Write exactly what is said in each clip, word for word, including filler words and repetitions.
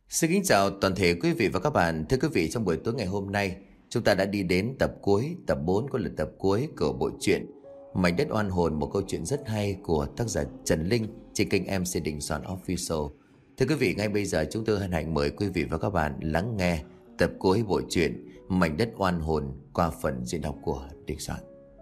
Xin kính chào toàn thể quý vị và các bạn. Thưa quý vị, trong buổi tối ngày hôm nay, chúng ta đã đi đến tập cuối, tập bốn của lượt tập cuối của bộ truyện Mảnh đất oan hồn, một câu chuyện rất hay của tác giả Trần Linh trên kênh em xê Đình Soạn Official. Thưa quý vị, ngay bây giờ chúng tôi hân hạnh mời quý vị và các bạn lắng nghe tập cuối bộ truyện Mảnh đất oan hồn qua phần diễn đọc của Đình Soạn.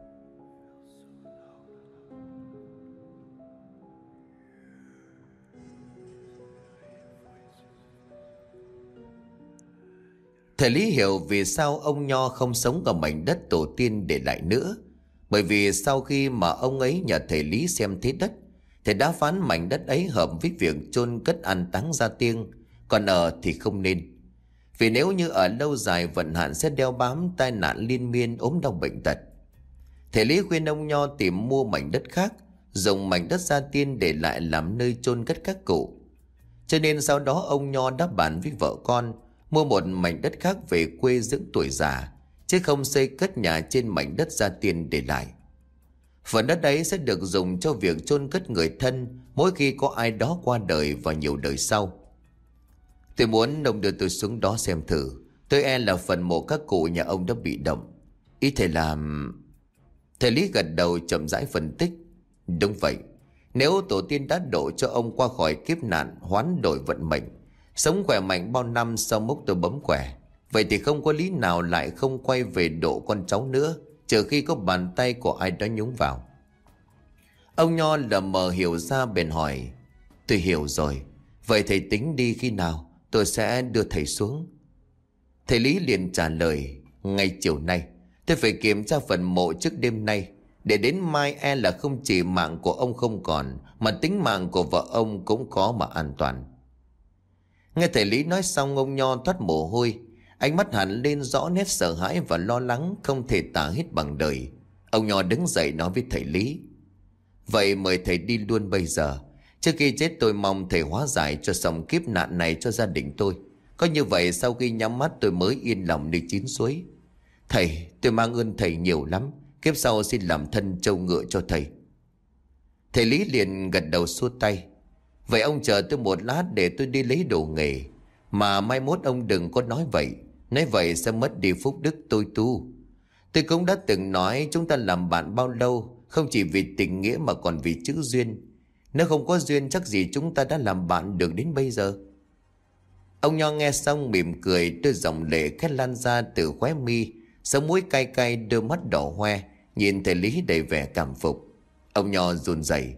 Thầy Lý hiểu vì sao ông Nho không sống ở mảnh đất tổ tiên để lại nữa. Bởi vì sau khi mà ông ấy nhờ thầy Lý xem thế đất, thầy đã phán mảnh đất ấy hợp với việc chôn cất an táng gia tiên, còn ở thì không nên. Vì nếu như ở lâu dài vận hạn sẽ đeo bám tai nạn liên miên, ốm đau bệnh tật. Thầy Lý khuyên ông Nho tìm mua mảnh đất khác, dùng mảnh đất gia tiên để lại làm nơi chôn cất các cụ. Cho nên sau đó ông Nho đã bàn với vợ con mua một mảnh đất khác về quê dưỡng tuổi già, chứ không xây cất nhà trên mảnh đất gia tiên để lại. Phần đất ấy sẽ được dùng cho việc chôn cất người thân mỗi khi có ai đó qua đời và nhiều đời sau. Tôi muốn ông đưa tôi xuống đó xem thử. Tôi e là phần mộ các cụ nhà ông đã bị động. Ý thầy làm... Thầy Lý gật đầu chậm rãi phân tích. Đúng vậy. Nếu tổ tiên đã độ cho ông qua khỏi kiếp nạn, hoán đổi vận mệnh, sống khỏe mạnh bao năm sau mốc tôi bấm quẻ, vậy thì không có lý nào lại không quay về độ con cháu nữa, trừ khi có bàn tay của ai đó nhúng vào. Ông Nho lờ mờ hiểu ra bèn hỏi. Tôi hiểu rồi. Vậy thầy tính đi khi nào? Tôi sẽ đưa thầy xuống. Thầy Lý liền trả lời. Ngay chiều nay. Tôi phải kiểm tra phần mộ trước đêm nay, để đến mai e là không chỉ mạng của ông không còn, mà tính mạng của vợ ông cũng có mà an toàn. Nghe thầy Lý nói xong, ông Nho thoát mồ hôi, ánh mắt hẳn lên rõ nét sợ hãi và lo lắng không thể tả hết bằng đời. Ông Nho đứng dậy nói với thầy Lý. Vậy mời thầy đi luôn bây giờ. Trước khi chết tôi mong thầy hóa giải cho xong kiếp nạn này cho gia đình tôi. Có như vậy sau khi nhắm mắt tôi mới yên lòng đi chín suối. Thầy, tôi mang ơn thầy nhiều lắm. Kiếp sau xin làm thân trâu ngựa cho thầy. Thầy Lý liền gật đầu xua tay. Vậy ông chờ tôi một lát để tôi đi lấy đồ nghề. Mà mai mốt ông đừng có nói vậy. Nói vậy sẽ mất đi phúc đức tôi tu. Tôi cũng đã từng nói chúng ta làm bạn bao lâu, không chỉ vì tình nghĩa mà còn vì chữ duyên. Nếu không có duyên chắc gì chúng ta đã làm bạn được đến bây giờ. Ông Nho nghe xong mỉm cười, đôi dòng lệ khét lan ra từ khóe mi, sống mũi cay cay, đôi mắt đỏ hoe, nhìn thầy Lý đầy vẻ cảm phục. Ông Nho run rẩy.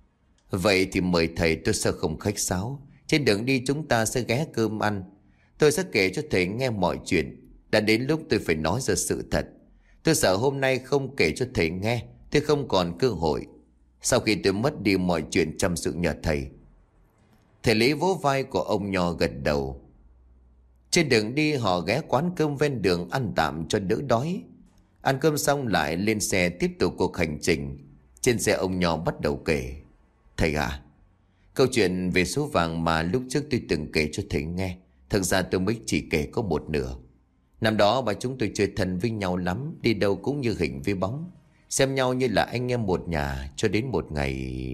Vậy thì mời thầy, tôi sẽ không khách sáo. Trên đường đi chúng ta sẽ ghé cơm ăn. Tôi sẽ kể cho thầy nghe mọi chuyện. Đã đến lúc tôi phải nói ra sự thật. Tôi sợ hôm nay không kể cho thầy nghe, tôi không còn cơ hội. Sau khi tôi mất đi mọi chuyện chăm sự nhờ thầy. Thầy Lý vỗ vai của ông Nho gật đầu. Trên đường đi họ ghé quán cơm ven đường ăn tạm cho đỡ đói. Ăn cơm xong lại lên xe tiếp tục cuộc hành trình. Trên xe ông Nho bắt đầu kể. Thầy à, câu chuyện về số vàng mà lúc trước tôi từng kể cho thầy nghe, thực ra tôi mới chỉ kể có một nửa. Năm đó bà chúng tôi chơi thân với nhau lắm, đi đâu cũng như hình với bóng, xem nhau như là anh em một nhà. Cho đến một ngày...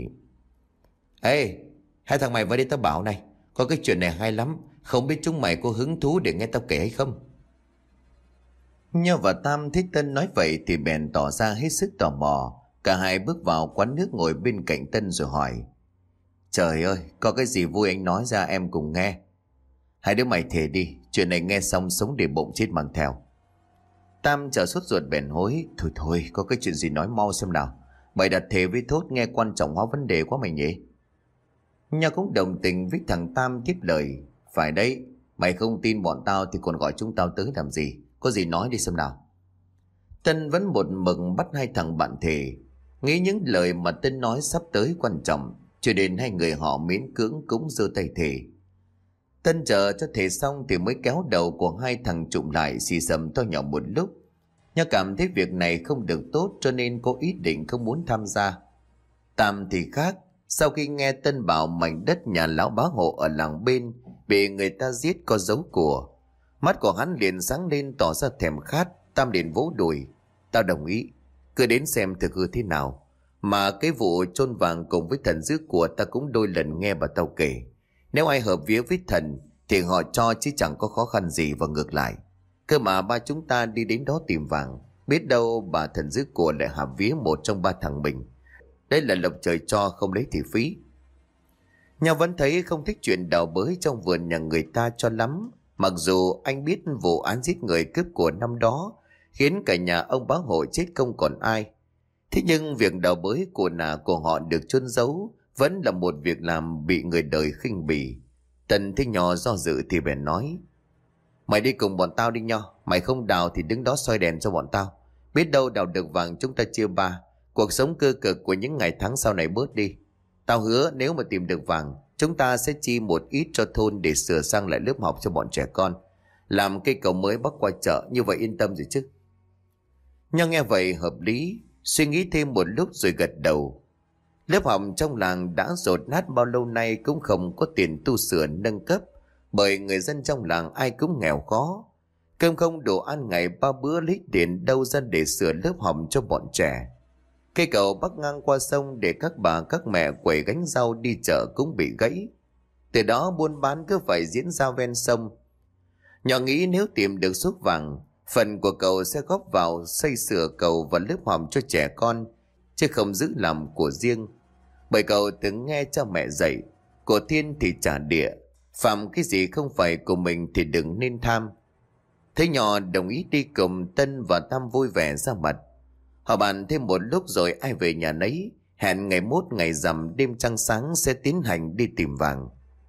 Ê, hai thằng mày vào đây tao bảo này, có cái chuyện này hay lắm, không biết chúng mày có hứng thú để nghe tao kể hay không? Nho và Tam thấy Tân nói vậy thì bèn tỏ ra hết sức tò mò. Cả hai bước vào quán nước ngồi bên cạnh Tân rồi hỏi. Trời ơi, có cái gì vui anh nói ra em cùng nghe. Hai đứa mày thề đi, chuyện này nghe xong sống để bụng chết mang theo. Tam chờ sốt ruột bèn hối. Thôi thôi, có cái chuyện gì nói mau xem nào. Mày đặt thề với Thốt nghe quan trọng hóa vấn đề quá mày nhỉ. Nho cũng đồng tình với thằng Tam tiếp lời. Phải đấy, mày không tin bọn tao thì còn gọi chúng tao tới làm gì. Có gì nói đi xem nào. Tân vẫn một mực bắt hai thằng bạn thề. Nghĩ những lời mà Tân nói sắp tới quan trọng, cho nên hai người họ miễn cưỡng cũng giơ tay thề. Tân chờ cho thề xong thì mới kéo đầu của hai thằng chụm lại xì xầm to nhỏ một lúc. Nho cảm thấy việc này không được tốt cho nên có ý định không muốn tham gia. Tam thì khác. Sau khi nghe Tân bảo mảnh đất nhà lão bá hộ ở làng bên bị người ta giết có dấu của, mắt của hắn liền sáng lên tỏ ra thèm khát. Tam liền vỗ đùi. Tao đồng ý, cứ đến xem thực hư thế nào. Mà cái vụ chôn vàng cùng với thần dữ của ta cũng đôi lần nghe bà tao kể. Nếu ai hợp vía với thần thì họ cho chứ chẳng có khó khăn gì, và ngược lại. Cơ mà ba chúng ta đi đến đó tìm vàng, biết đâu bà thần giữ của lại hạp vía một trong ba thằng mình. Đây là lộc trời cho, không lấy thì phí. Nhau vẫn thấy không thích chuyện đào bới trong vườn nhà người ta cho lắm. Mặc dù anh biết vụ án giết người cướp của năm đó khiến cả nhà ông bá Hộ chết không còn ai. Thế nhưng việc đào bới của nà của họ được chôn giấu vẫn là một việc làm bị người đời khinh bỉ. Tần thấy nhỏ do dự thì bèn nói: Mày đi cùng bọn tao đi Nho. Mày không đào thì đứng đó soi đèn cho bọn tao. Biết đâu đào được vàng chúng ta chia ba, cuộc sống cơ cực của những ngày tháng sau này bớt đi. Tao hứa nếu mà tìm được vàng, chúng ta sẽ chi một ít cho thôn để sửa sang lại lớp học cho bọn trẻ con, làm cây cầu mới bắc qua chợ, như vậy yên tâm rồi chứ. Nho nghe vậy hợp lý, suy nghĩ thêm một lúc rồi gật đầu. Lớp học trong làng đã dột nát bao lâu nay cũng không có tiền tu sửa nâng cấp, bởi người dân trong làng ai cũng nghèo khó. Cơm không đồ ăn ngày ba bữa, lấy tiền đâu ra để sửa lớp học cho bọn trẻ. Cây cầu bắc ngang qua sông để các bà các mẹ quẩy gánh rau đi chợ cũng bị gãy. Từ đó buôn bán cứ phải diễn ra ven sông. Nhỏ nghĩ nếu tìm được xúc vàng, phần của cậu sẽ góp vào xây sửa cầu và lớp học cho trẻ con, chứ không giữ làm của riêng. Bởi cậu từng nghe cha mẹ dạy, của thiên thì trả địa, phạm cái gì không phải của mình thì đừng nên tham. Thế nhỏ đồng ý đi cùng Tân và Tam vui vẻ ra mặt. Họ bàn thêm một lúc rồi ai về nhà nấy, hẹn ngày mốt ngày rằm đêm trăng sáng sẽ tiến hành đi tìm vàng.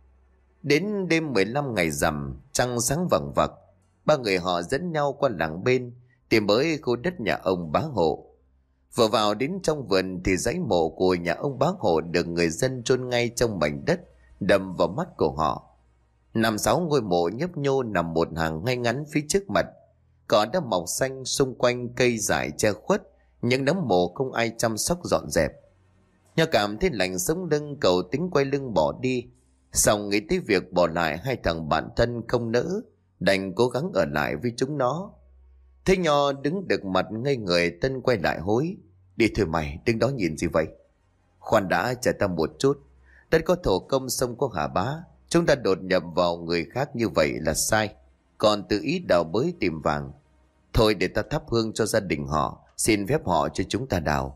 Đến đêm mười lăm ngày rằm, trăng sáng vằng vặc, ba người họ dẫn nhau qua làng bên tìm tới khu đất nhà ông Bá Hộ. Vừa vào đến trong vườn thì dãy mộ của nhà ông Bá Hộ được người dân chôn ngay trong mảnh đất đâm vào mắt của họ. Năm sáu ngôi mộ nhấp nhô nằm một hàng ngay ngắn phía trước mặt, cỏ đã mọc xanh xung quanh, cây dại che khuất những đống mộ không ai chăm sóc dọn dẹp. Nho cảm thấy lạnh sống lưng, cậu tính quay lưng bỏ đi, xong nghĩ tới việc bỏ lại hai thằng bạn thân không nỡ, đành cố gắng ở lại với chúng nó. Thế Nho đứng được mặt ngây người, Tân quay lại hối: Đi thôi mày, đứng đó nhìn gì vậy? Khoan đã, chờ ta một chút. Tất có thổ công sông có hà bá, chúng ta đột nhập vào người khác như vậy là sai, còn tự ý đào bới tìm vàng. Thôi để ta thắp hương cho gia đình họ, xin phép họ cho chúng ta đào.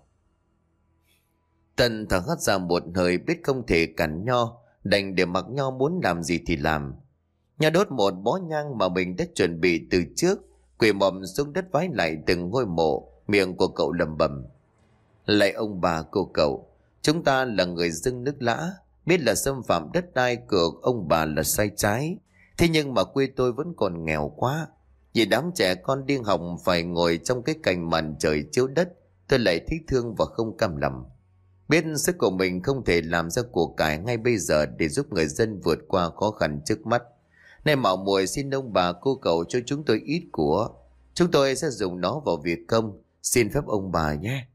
Tân thở hắt ra một hơi, biết không thể cản Nho, đành để mặc Nho muốn làm gì thì làm. Nho đốt một bó nhang mà mình đã chuẩn bị từ trước, quỳ mọm xuống đất vái lại từng ngôi mộ, miệng của cậu lẩm bẩm: Lạy ông bà cô cậu, chúng ta là người dưng nước lã, biết là xâm phạm đất đai của ông bà là sai trái, thế nhưng mà quê tôi vẫn còn nghèo quá. Vì đám trẻ con đi học phải ngồi trong cái cành màn trời chiếu đất, tôi lại thích thương và không cam lòng. Biết sức của mình không thể làm ra của cải ngay bây giờ để giúp người dân vượt qua khó khăn trước mắt, nên mạo muội xin ông bà cô cậu cho chúng tôi ít của, chúng tôi sẽ dùng nó vào việc công, xin phép ông bà nhé.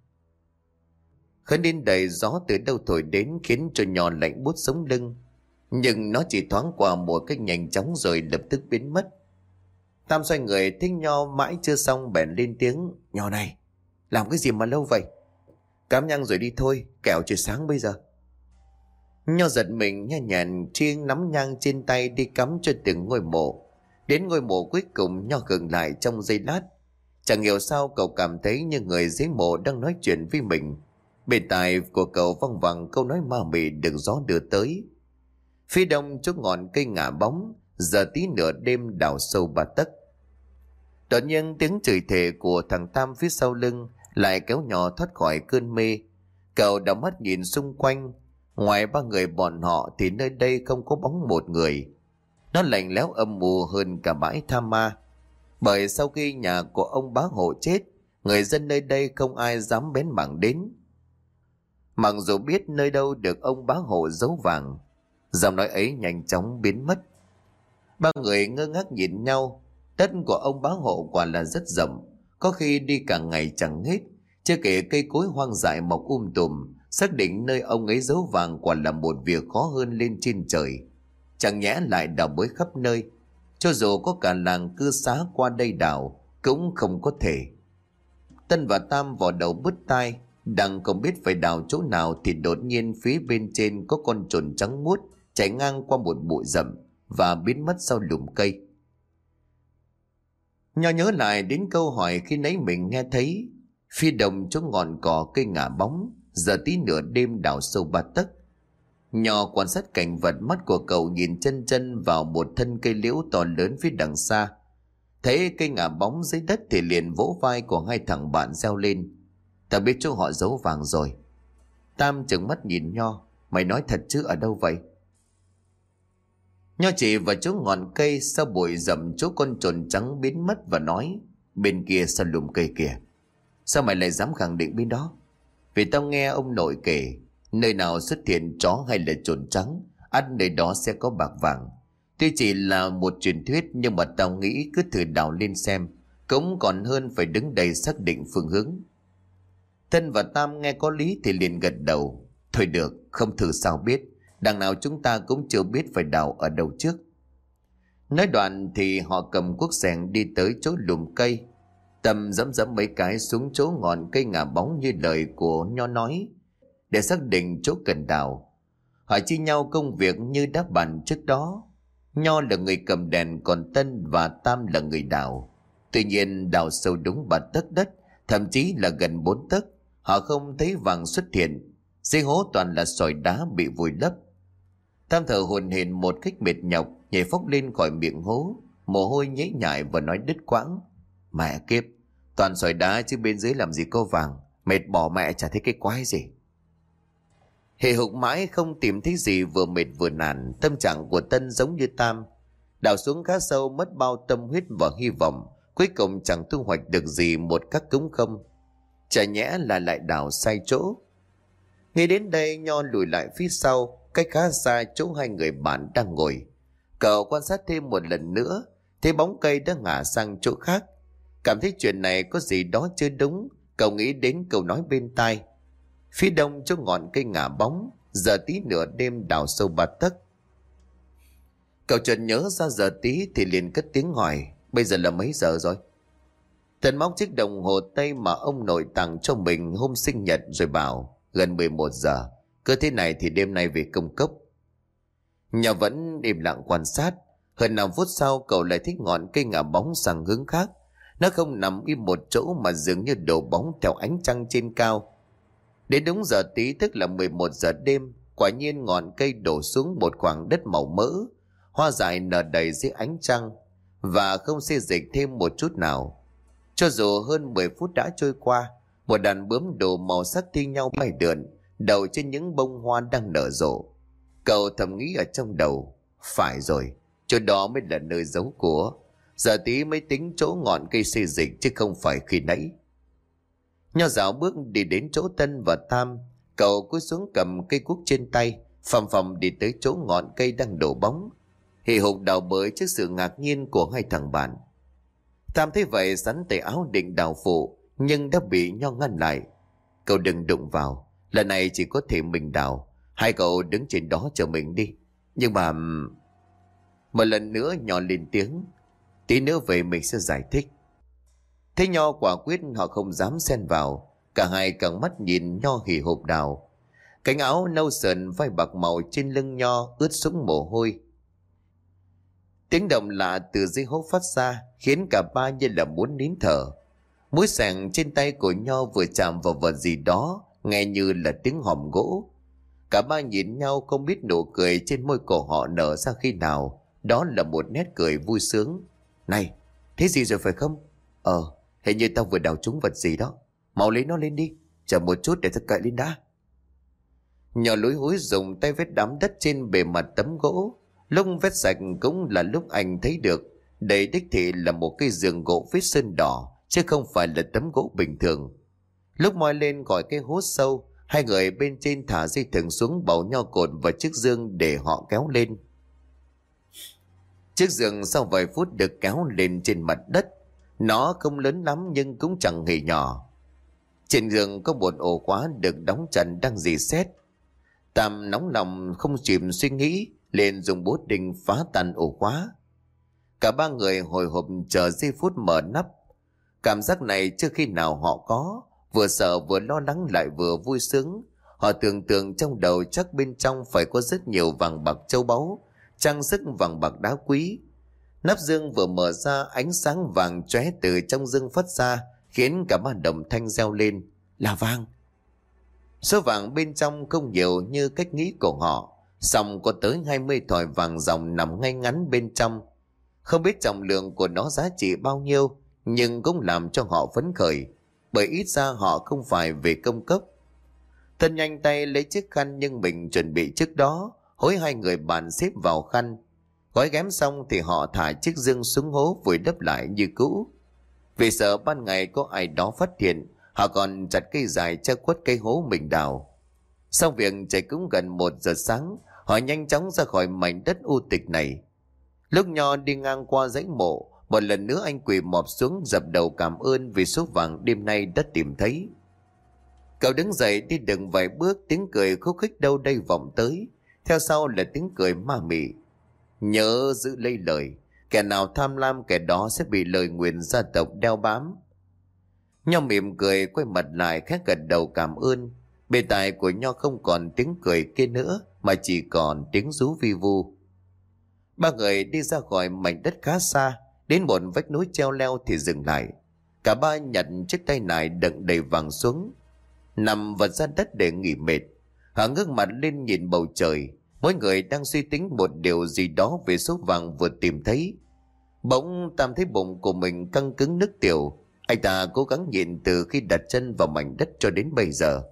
Khấn đến đầy gió từ đâu thổi đến khiến cho Nho lạnh buốt sống lưng, nhưng nó chỉ thoáng qua một cách nhanh chóng rồi lập tức biến mất. Tam xoay người thấy Nho mãi chưa xong bèn lên tiếng: Nho này, làm cái gì mà lâu vậy? Cắm nhang rồi đi thôi, kẻo trời sáng bây giờ. Nho giật mình nhanh nhẹn chiêng nắm nhang trên tay đi cắm cho từng ngôi mộ. Đến ngôi mộ cuối cùng Nho khựng lại trong giây lát. Chẳng hiểu sao cậu cảm thấy như người dưới mộ đang nói chuyện với mình. Bên tai của cậu văng vẳng câu nói ma mị được gió đưa tới: Phía đông chỗ ngọn cây ngả bóng, giờ tí nửa đêm đào sâu ba tấc. Đột nhiên tiếng chửi thề của thằng Tam phía sau lưng lại kéo Nho thoát khỏi cơn mê. Cậu đảo mắt nhìn xung quanh, ngoài ba người bọn họ thì nơi đây không có bóng một người. Nó lạnh lẽo âm mù hơn cả bãi Tha Ma, bởi sau khi nhà của ông Bá Hộ chết, người dân nơi đây không ai dám bén mảng đến. Mặc dù biết nơi đâu được ông Bá Hộ giấu vàng, giọng nói ấy nhanh chóng biến mất. Ba người ngơ ngác nhìn nhau. Đất của ông Bá Hộ quả là rất rộng, có khi đi cả ngày chẳng hết. Chưa kể cây cối hoang dại mọc um tùm, xác định nơi ông ấy giấu vàng quả là một việc khó hơn lên trên trời. Chẳng nhẽ lại đào bới khắp nơi, cho dù có cả làng cư xá qua đây đào cũng không có thể. Tân và Tam vò đầu bứt tai, đang không biết phải đào chỗ nào thì đột nhiên phía bên trên có con chồn trắng muốt chạy ngang qua một bụi rậm, và biến mất sau lùm cây. Nho nhớ lại đến câu hỏi khi nãy mình nghe thấy, phía đồng chỗ ngọn cỏ cây ngả bóng, giờ tí nửa đêm đào sâu ba tấc. Nho quan sát cảnh vật, mắt của cậu nhìn chân chân vào một thân cây liễu to lớn phía đằng xa. Thấy cây ngả bóng dưới đất thì liền vỗ vai của hai thằng bạn reo lên: "Ta biết chỗ họ giấu vàng rồi." Tam trừng mắt nhìn Nho: "Mày nói thật chứ, ở đâu vậy?" Nho chỉ vào chỗ ngọn cây sau bụi rậm chỗ con trồn trắng biến mất và nói: "Bên kia sau lùm cây kìa." "Sao mày lại dám khẳng định bên đó?" "Vì tao nghe ông nội kể, nơi nào xuất hiện chó hay là trồn trắng, ắt nơi đó sẽ có bạc vàng. Tuy chỉ là một truyền thuyết, nhưng mà tao nghĩ cứ thử đào lên xem, cũng còn hơn phải đứng đây xác định phương hướng." Thân và Tam nghe có lý thì liền gật đầu: "Thôi được, không thử sao biết, đằng nào chúng ta cũng chưa biết phải đào ở đâu trước." Nói đoạn thì họ cầm cuốc xẻng đi tới chỗ lùm cây. Tâm dẫm dẫm mấy cái xuống chỗ ngọn cây ngả bóng như lời của Nho nói, để xác định chỗ cần đào. Họ chia nhau công việc như đã bàn trước đó. Nho là người cầm đèn, còn Tân và Tam là người đào. Tuy nhiên đào sâu đúng ba tấc đất, thậm chí là gần bốn tấc, họ không thấy vàng xuất hiện. Dưới hố toàn là sỏi đá bị vùi lấp. Tam thở hổn hển một cách mệt nhọc, nhảy phóc lên khỏi miệng hố, mồ hôi nhễ nhại và nói đứt quãng: "Mẹ kiếp, toàn sỏi đá chứ bên dưới làm gì có vàng, mệt bỏ mẹ chả thấy cái quái gì." Hề hục mãi không tìm thấy gì, vừa mệt vừa nản. Tâm trạng của Tân giống như Tam, đào xuống khá sâu, mất bao tâm huyết và hy vọng, cuối cùng chẳng thu hoạch được gì một các cống không. Chả nhẽ là lại đào sai chỗ. Nghĩ đến đây, Nho lùi lại phía sau, cách khá xa chỗ hai người bạn đang ngồi. Cậu quan sát thêm một lần nữa, thấy bóng cây đã ngả sang chỗ khác. Cảm thấy chuyện này có gì đó chưa đúng, cậu nghĩ đến câu nói bên tai: "Phía đông chỗ ngọn cây ngả bóng, giờ tí nửa đêm đào sâu ba tấc." Cậu chợt nhớ ra giờ tí thì liền cất tiếng hỏi: "Bây giờ là mấy giờ rồi?" Thần móc chiếc đồng hồ tay mà ông nội tặng cho mình hôm sinh nhật rồi bảo: "Gần mười một giờ, cứ thế này thì đêm nay về công cốc." Nhà vẫn im lặng quan sát. Hơn năm phút sau, cậu lại thích ngọn cây ngả bóng sang hướng khác. Nó không nằm im một chỗ mà dường như đổ bóng theo ánh trăng trên cao. Đến đúng giờ tí, tức là mười một giờ đêm, quả nhiên ngọn cây đổ xuống một khoảng đất màu mỡ, hoa dại nở đầy dưới ánh trăng và không xê dịch thêm một chút nào. Cho dù hơn mười phút đã trôi qua, một đàn bướm đồ màu sắc thi nhau bay lượn đầu trên những bông hoa đang nở rộ. Cậu thầm nghĩ ở trong đầu: phải rồi, chỗ đó mới là nơi giấu của. Giờ tí mới tính chỗ ngọn cây xê dịch chứ không phải khi nãy. Nho dạo bước đi đến chỗ Tân và Tam. Cậu cúi xuống cầm cây cuốc trên tay, phầm phầm đi tới chỗ ngọn cây đang đổ bóng, hì hục đào bới trước sự ngạc nhiên của hai thằng bạn. Tam thấy vậy sắn tay áo định đào phụ, nhưng đã bị Nho ngăn lại: "Cậu đừng đụng vào, lần này chỉ có thể mình đào, hai cậu đứng trên đó chờ mình đi." "Nhưng mà..." Một lần nữa Nho lên tiếng: "Tí nữa về mình sẽ giải thích." Thế Nho quả quyết họ không dám xen vào. Cả hai căng mắt nhìn Nho hì hục đào. Cánh áo nâu sờn vai bạc màu trên lưng Nho ướt sũng mồ hôi. Tiếng động lạ từ dưới hố phát ra khiến cả ba như là muốn nín thở. Mũi xẻng trên tay của Nho vừa chạm vào vật gì đó nghe như là tiếng hòm gỗ. Cả ba nhìn nhau không biết nụ cười trên môi cổ họ nở ra khi nào. Đó là một nét cười vui sướng. "Này, thấy gì rồi phải không?" "Ờ, hình như tao vừa đào trúng vật gì đó. Mau lấy nó lên đi, chờ một chút để tao cậy lên đã." Nhỏ lúi húi dùng tay vết đám đất trên bề mặt tấm gỗ. Lúc vết sạch cũng là lúc anh thấy được đây đích thị là một cây giường gỗ vết sơn đỏ, chứ không phải là tấm gỗ bình thường. Lúc moi lên khỏi cái hố sâu, hai người bên trên thả dây thừng xuống bầu Nho cột vào chiếc giường để họ kéo lên. Chiếc giường sau vài phút được kéo lên trên mặt đất. Nó không lớn lắm nhưng cũng chẳng hề nhỏ. Trên giường có một ổ khóa được đóng chặt đang rỉ sét. Tam nóng lòng không chìm suy nghĩ, liền dùng búa đinh phá tan ổ khóa. Cả ba người hồi hộp chờ giây phút mở nắp. Cảm giác này chưa khi nào họ có, vừa sợ vừa lo lắng lại vừa vui sướng. Họ tưởng tượng trong đầu chắc bên trong phải có rất nhiều vàng bạc châu báu, trang sức vàng bạc đá quý. Nắp dương vừa mở ra, ánh sáng vàng chóe từ trong dương phất ra, khiến cả ba đồng thanh reo lên là vàng. Số vàng bên trong không nhiều như cách nghĩ của họ, song có tới hai mươi thỏi vàng ròng nằm ngay ngắn bên trong. Không biết trọng lượng của nó giá trị bao nhiêu, nhưng cũng làm cho họ phấn khởi, bởi ít ra họ không phải về công cấp. Thân nhanh tay lấy chiếc khăn nhưng mình chuẩn bị trước đó, hối hai người bạn xếp vào khăn. Gói ghém xong thì họ thả chiếc dương xuống hố vùi đắp lại như cũ. Vì sợ ban ngày có ai đó phát hiện, họ còn chặt cây dài che khuất cây hố mình đào. Sau việc trời cũng gần một giờ sáng, họ nhanh chóng ra khỏi mảnh đất u tịch này. Lúc Nho đi ngang qua dãy mộ, một lần nữa anh quỳ mọp xuống dập đầu cảm ơn vì số vàng đêm nay đã tìm thấy. Cậu đứng dậy đi được vài bước, tiếng cười khúc khích đâu đây vọng tới, theo sau là tiếng cười ma mị. Nhớ giữ lấy lời, kẻ nào tham lam kẻ đó sẽ bị lời nguyền gia tộc đeo bám. Nho mỉm cười quay mặt lại khẽ gật đầu cảm ơn. Bề tài của Nho không còn tiếng cười kia nữa, mà chỉ còn tiếng rú vi vu. Ba người đi ra khỏi mảnh đất khá xa, đến một vách núi treo leo thì dừng lại. Cả ba nhặt chiếc tay nải đựng đầy vàng xuống, nằm vật ra đất để nghỉ mệt. Họ ngước mặt lên nhìn bầu trời, mỗi người đang suy tính một điều gì đó về số vàng vừa tìm thấy. Bỗng Tam thấy bụng của mình căng cứng nức tiểu. Anh ta cố gắng nhịn từ khi đặt chân vào mảnh đất cho đến bây giờ.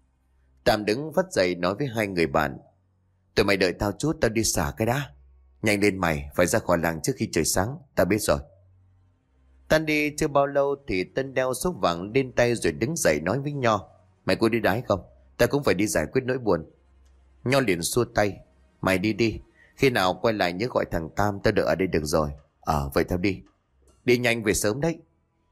Tam đứng vắt dậy nói với hai người bạn: tụi mày đợi tao chút, tao đi xả cái đã. Nhanh lên mày, phải ra khỏi làng trước khi trời sáng. Tao biết rồi. Tan đi chưa bao lâu thì Tân đeo số vàng lên tay rồi đứng dậy nói với Nho: mày có đi đái không? Ta cũng phải đi giải quyết nỗi buồn. Nho liền xua tay: mày đi đi, khi nào quay lại nhớ gọi thằng Tam, tao đợi ở đây được rồi. Ờ vậy tao đi. Đi nhanh về sớm đấy.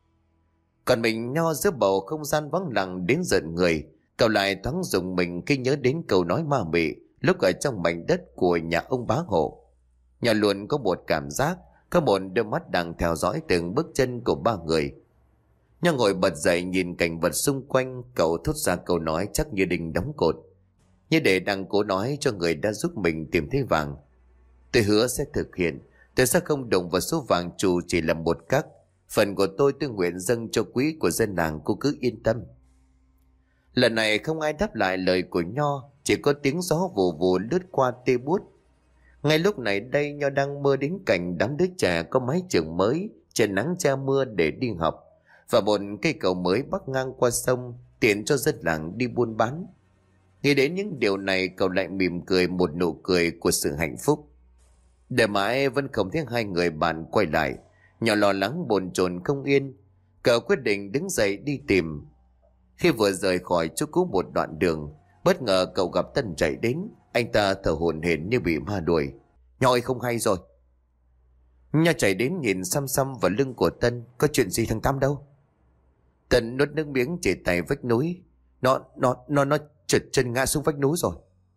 Còn mình Nho giữa bầu không gian vắng lặng đến giận người. Cậu lại thoáng dùng mình khi nhớ đến câu nói ma mị lúc ở trong mảnh đất của nhà ông bá hộ. Nho luôn có một cảm giác, có một đôi mắt đang theo dõi từng bước chân của ba người. Nho ngồi bật dậy nhìn cảnh vật xung quanh, cậu thốt ra câu nói chắc như đinh đóng cột, như để đang cố nói cho người đã giúp mình tìm thấy vàng: tôi hứa sẽ thực hiện, tôi sẽ không động vào số vàng chủ chỉ là một cắc. Phần của tôi tôi nguyện dâng cho quý của dân làng, cô cứ yên tâm. Lần này không ai đáp lại lời của Nho, chỉ có tiếng gió vù vù lướt qua tê buốt. Ngay lúc này đây Nho đang mơ đến cảnh đám đứa trẻ có mái trường mới, trời nắng che mưa để đi học, và một cây cầu mới bắc ngang qua sông tiện cho dân làng đi buôn bán. Nghĩ đến những điều này, cậu lại mỉm cười một nụ cười của sự hạnh phúc. Để mãi vẫn không thấy hai người bạn quay lại, Nho lo lắng bồn chồn không yên. Cậu quyết định đứng dậy đi tìm. Khi vừa rời khỏi chỗ cũ một đoạn đường, bất ngờ cậu gặp Tân chạy đến. Anh ta thở hổn hển như bị ma đuổi. Nho ơi, không hay rồi. Nho chạy đến nhìn xăm xăm vào lưng của Tân. Có chuyện gì thằng Tam đâu? Tân nuốt nước miếng chỉ tay vách núi. Nó, nó, nó, nó trượt chân ngã xuống vách núi rồi.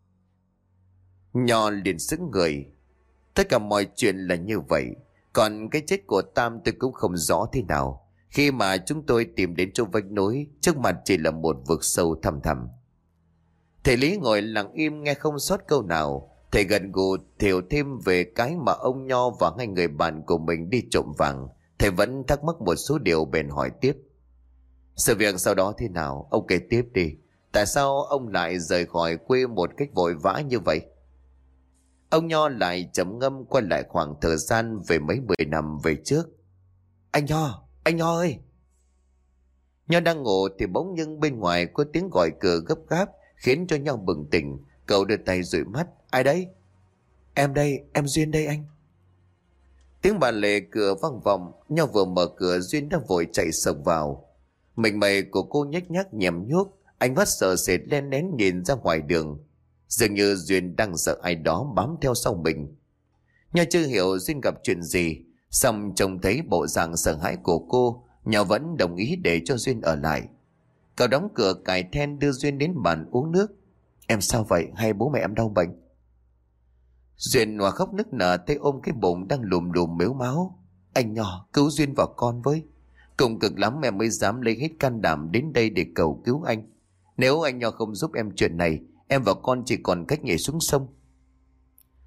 Nho liền sững người. Tất cả mọi chuyện là như vậy. Còn cái chết của Tam tôi cũng không rõ thế nào. Khi mà chúng tôi tìm đến chỗ vách núi, trước mặt chỉ là một vực sâu thẳm thẳm. Thầy Lý ngồi lặng im nghe không sót câu nào. Thầy gần gù thều thêm về cái mà ông Nho và hai người bạn của mình đi trộm vàng. Thầy vẫn thắc mắc một số điều bèn hỏi tiếp: sự việc sau đó thế nào? Ông kể tiếp đi. Tại sao ông lại rời khỏi quê một cách vội vã như vậy? Ông Nho lại trầm ngâm quay lại khoảng thời gian về mấy mười năm về trước. Anh Nho, anh Nho ơi! Nho đang ngủ thì bỗng nhưng bên ngoài có tiếng gọi cửa gấp gáp, khiến cho Nho bừng tỉnh. Cậu đưa tay dụi mắt. Ai đấy? Em đây, em Duyên đây anh. Tiếng bà lệ cửa vang vọng. Nho vừa mở cửa, Duyên đã vội chạy sộc vào. Mình mày của cô nhếch nhác nhèm nhuốc, ánh mắt sợ sệt len lén nhìn ra ngoài đường. Dường như Duyên đang sợ ai đó bám theo sau mình. Nho chưa hiểu Duyên gặp chuyện gì, xong trông thấy bộ dạng sợ hãi của cô, Nho vẫn đồng ý để cho Duyên ở lại. Cậu đóng cửa cài then đưa Duyên đến bàn uống nước. Em sao vậy? Hay bố mẹ em đau bệnh? Duyên hòa khóc nức nở, tay ôm cái bụng đang lùm lùm mếu máu. Anh Nho, cứu Duyên và con với. Cùng cực lắm em mới dám lấy hết can đảm đến đây để cầu cứu anh. Nếu anh Nho không giúp em chuyện này, em và con chỉ còn cách nhảy xuống sông.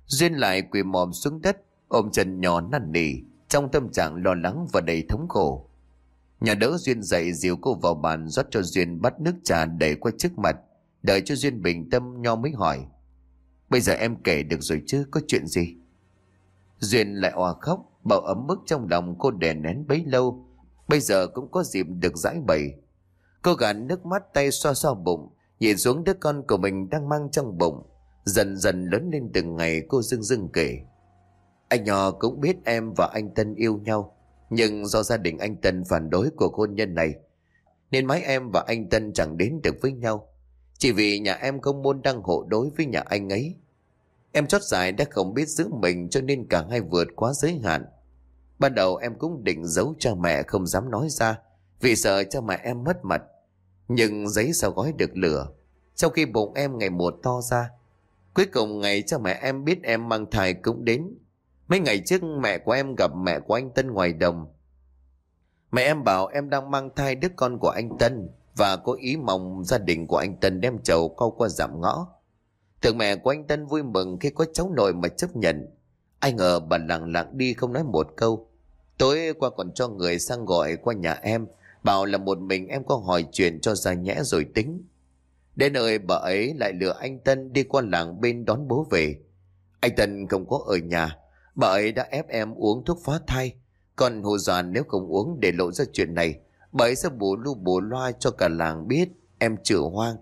Duyên lại quỳ mọm xuống đất, ôm chân nhỏ năn nỉ, trong tâm trạng lo lắng và đầy thống khổ. Nhà đỡ Duyên dậy, dìu cô vào bàn, rót cho Duyên bát nước trà đẩy qua trước mặt. Đợi cho Duyên bình tâm, Nho mới hỏi: Bây giờ em kể được rồi chứ, có chuyện gì? Duyên lại òa khóc, bầu ấm ức trong lòng cô đè nén bấy lâu, bây giờ cũng có dịp được giải bày. Cô gạt nước mắt, tay xoa xoa bụng, nhìn xuống đứa con của mình đang mang trong bụng, dần dần lớn lên từng ngày. Cô dưng dưng kể: Anh Nho cũng biết em và anh Tân yêu nhau, nhưng do gia đình anh Tân phản đối cuộc hôn nhân này, nên mãi em và anh Tân chẳng đến được với nhau. Chỉ vì nhà em không môn đăng hộ đối với nhà anh ấy. Em chót dại đã không biết giữ mình, cho nên cả hai vượt quá giới hạn. Ban đầu em cũng định giấu cha mẹ, không dám nói ra, vì sợ cha mẹ em mất mặt. Nhưng giấy sao gói được lửa. Sau khi bụng em ngày một to ra, cuối cùng ngày cha mẹ em biết em mang thai cũng đến. Mấy ngày trước mẹ của em gặp mẹ của anh Tân ngoài đồng. Mẹ em bảo em đang mang thai đứa con của anh Tân, và có ý mong gia đình của anh Tân đem trầu cau qua dạm ngõ. Tưởng mẹ của anh Tân vui mừng khi có cháu nội mà chấp nhận. Ai ngờ bà lặng lặng đi không nói một câu. Tối qua còn cho người sang gọi qua nhà em, bảo là một mình em có hỏi chuyện cho ra nhẽ rồi tính. Đến nơi bà ấy lại lừa anh Tân đi qua làng bên đón bố về. Anh Tân không có ở nhà, bà ấy đã ép em uống thuốc phá thai. Còn hù dọa nếu không uống để lộ ra chuyện này, bà ấy sẽ bù lu bù loa cho cả làng biết em chữa hoang.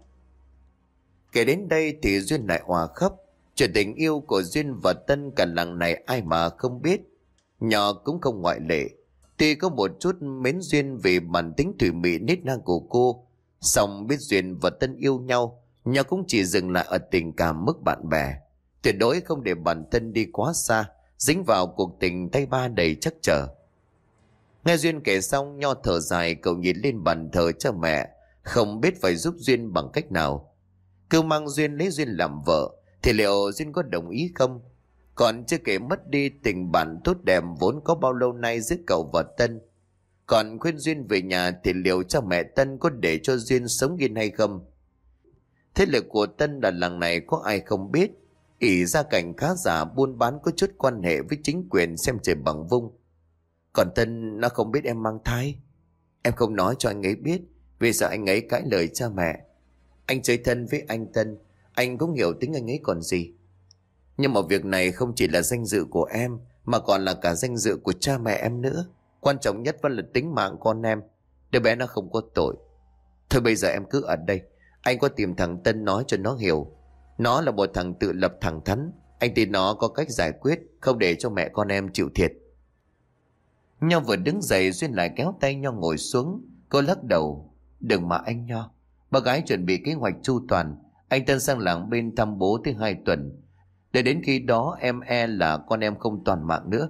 Kể đến đây thì Duyên lại òa khóc. Chuyện tình yêu của Duyên và Tân cả làng này ai mà không biết, Nhỏ cũng không ngoại lệ. Tuy có một chút mến Duyên vì bản tính thủy mị nết na của cô, song biết Duyên và Tân yêu nhau, Nhỏ cũng chỉ dừng lại ở tình cảm mức bạn bè, tuyệt đối không để bản thân đi quá xa, dính vào cuộc tình tay ba đầy trắc trở. Nghe Duyên kể xong, Nho thở dài, cậu nhìn lên bàn thờ cha mẹ, không biết phải giúp Duyên bằng cách nào. Cứ mang Duyên lấy Duyên làm vợ thì liệu Duyên có đồng ý không? Còn chưa kể mất đi tình bạn tốt đẹp vốn có bao lâu nay giữa cậu và Tân. Còn khuyên Duyên về nhà thì liệu cha mẹ Tân có để cho Duyên sống yên hay không? Thế lực của Tân là làng này có ai không biết. ỷ gia cảnh khá giả, buôn bán, có chút quan hệ với chính quyền xem trời bằng vung. Còn Tân nó không biết em mang thai. Em không nói cho anh ấy biết vì sợ anh ấy cãi lời cha mẹ. Anh chơi thân với anh Tân, anh cũng hiểu tính anh ấy còn gì. Nhưng mà việc này không chỉ là danh dự của em, mà còn là cả danh dự của cha mẹ em nữa. Quan trọng nhất vẫn là tính mạng con em. Đứa bé nó không có tội. Thôi bây giờ em cứ ở đây, anh có tìm thằng Tân nói cho nó hiểu. Nó là một thằng tự lập thẳng thắn. Anh tin nó có cách giải quyết, không để cho mẹ con em chịu thiệt. Nho vừa đứng dậy, Duyên lại kéo tay Nho ngồi xuống. Cô lắc đầu: Đừng mà anh Nho, bà gái chuẩn bị kế hoạch chu toàn. Anh Tân sang làng bên thăm bố tới hai tuần. Để đến khi đó em e là con em không toàn mạng nữa.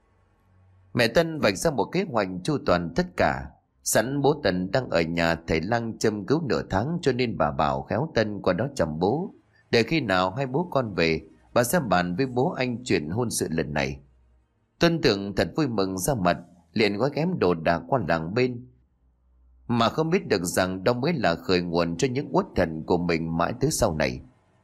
Mẹ Tân vạch ra một kế hoạch chu toàn tất cả. Sẵn bố Tân đang ở nhà thầy Lăng châm cứu nửa tháng, cho nên bà bảo khéo Tân qua đó chăm bố. Để khi nào hai bố con về, bà sẽ bàn với bố anh chuyện hôn sự lần này. Tuân tưởng thật vui mừng ra mặt, liền gói ghém đồ đạc qua làng bên, mà không biết được rằng đó mới là khởi nguồn cho những uất thần của mình mãi tới sau này.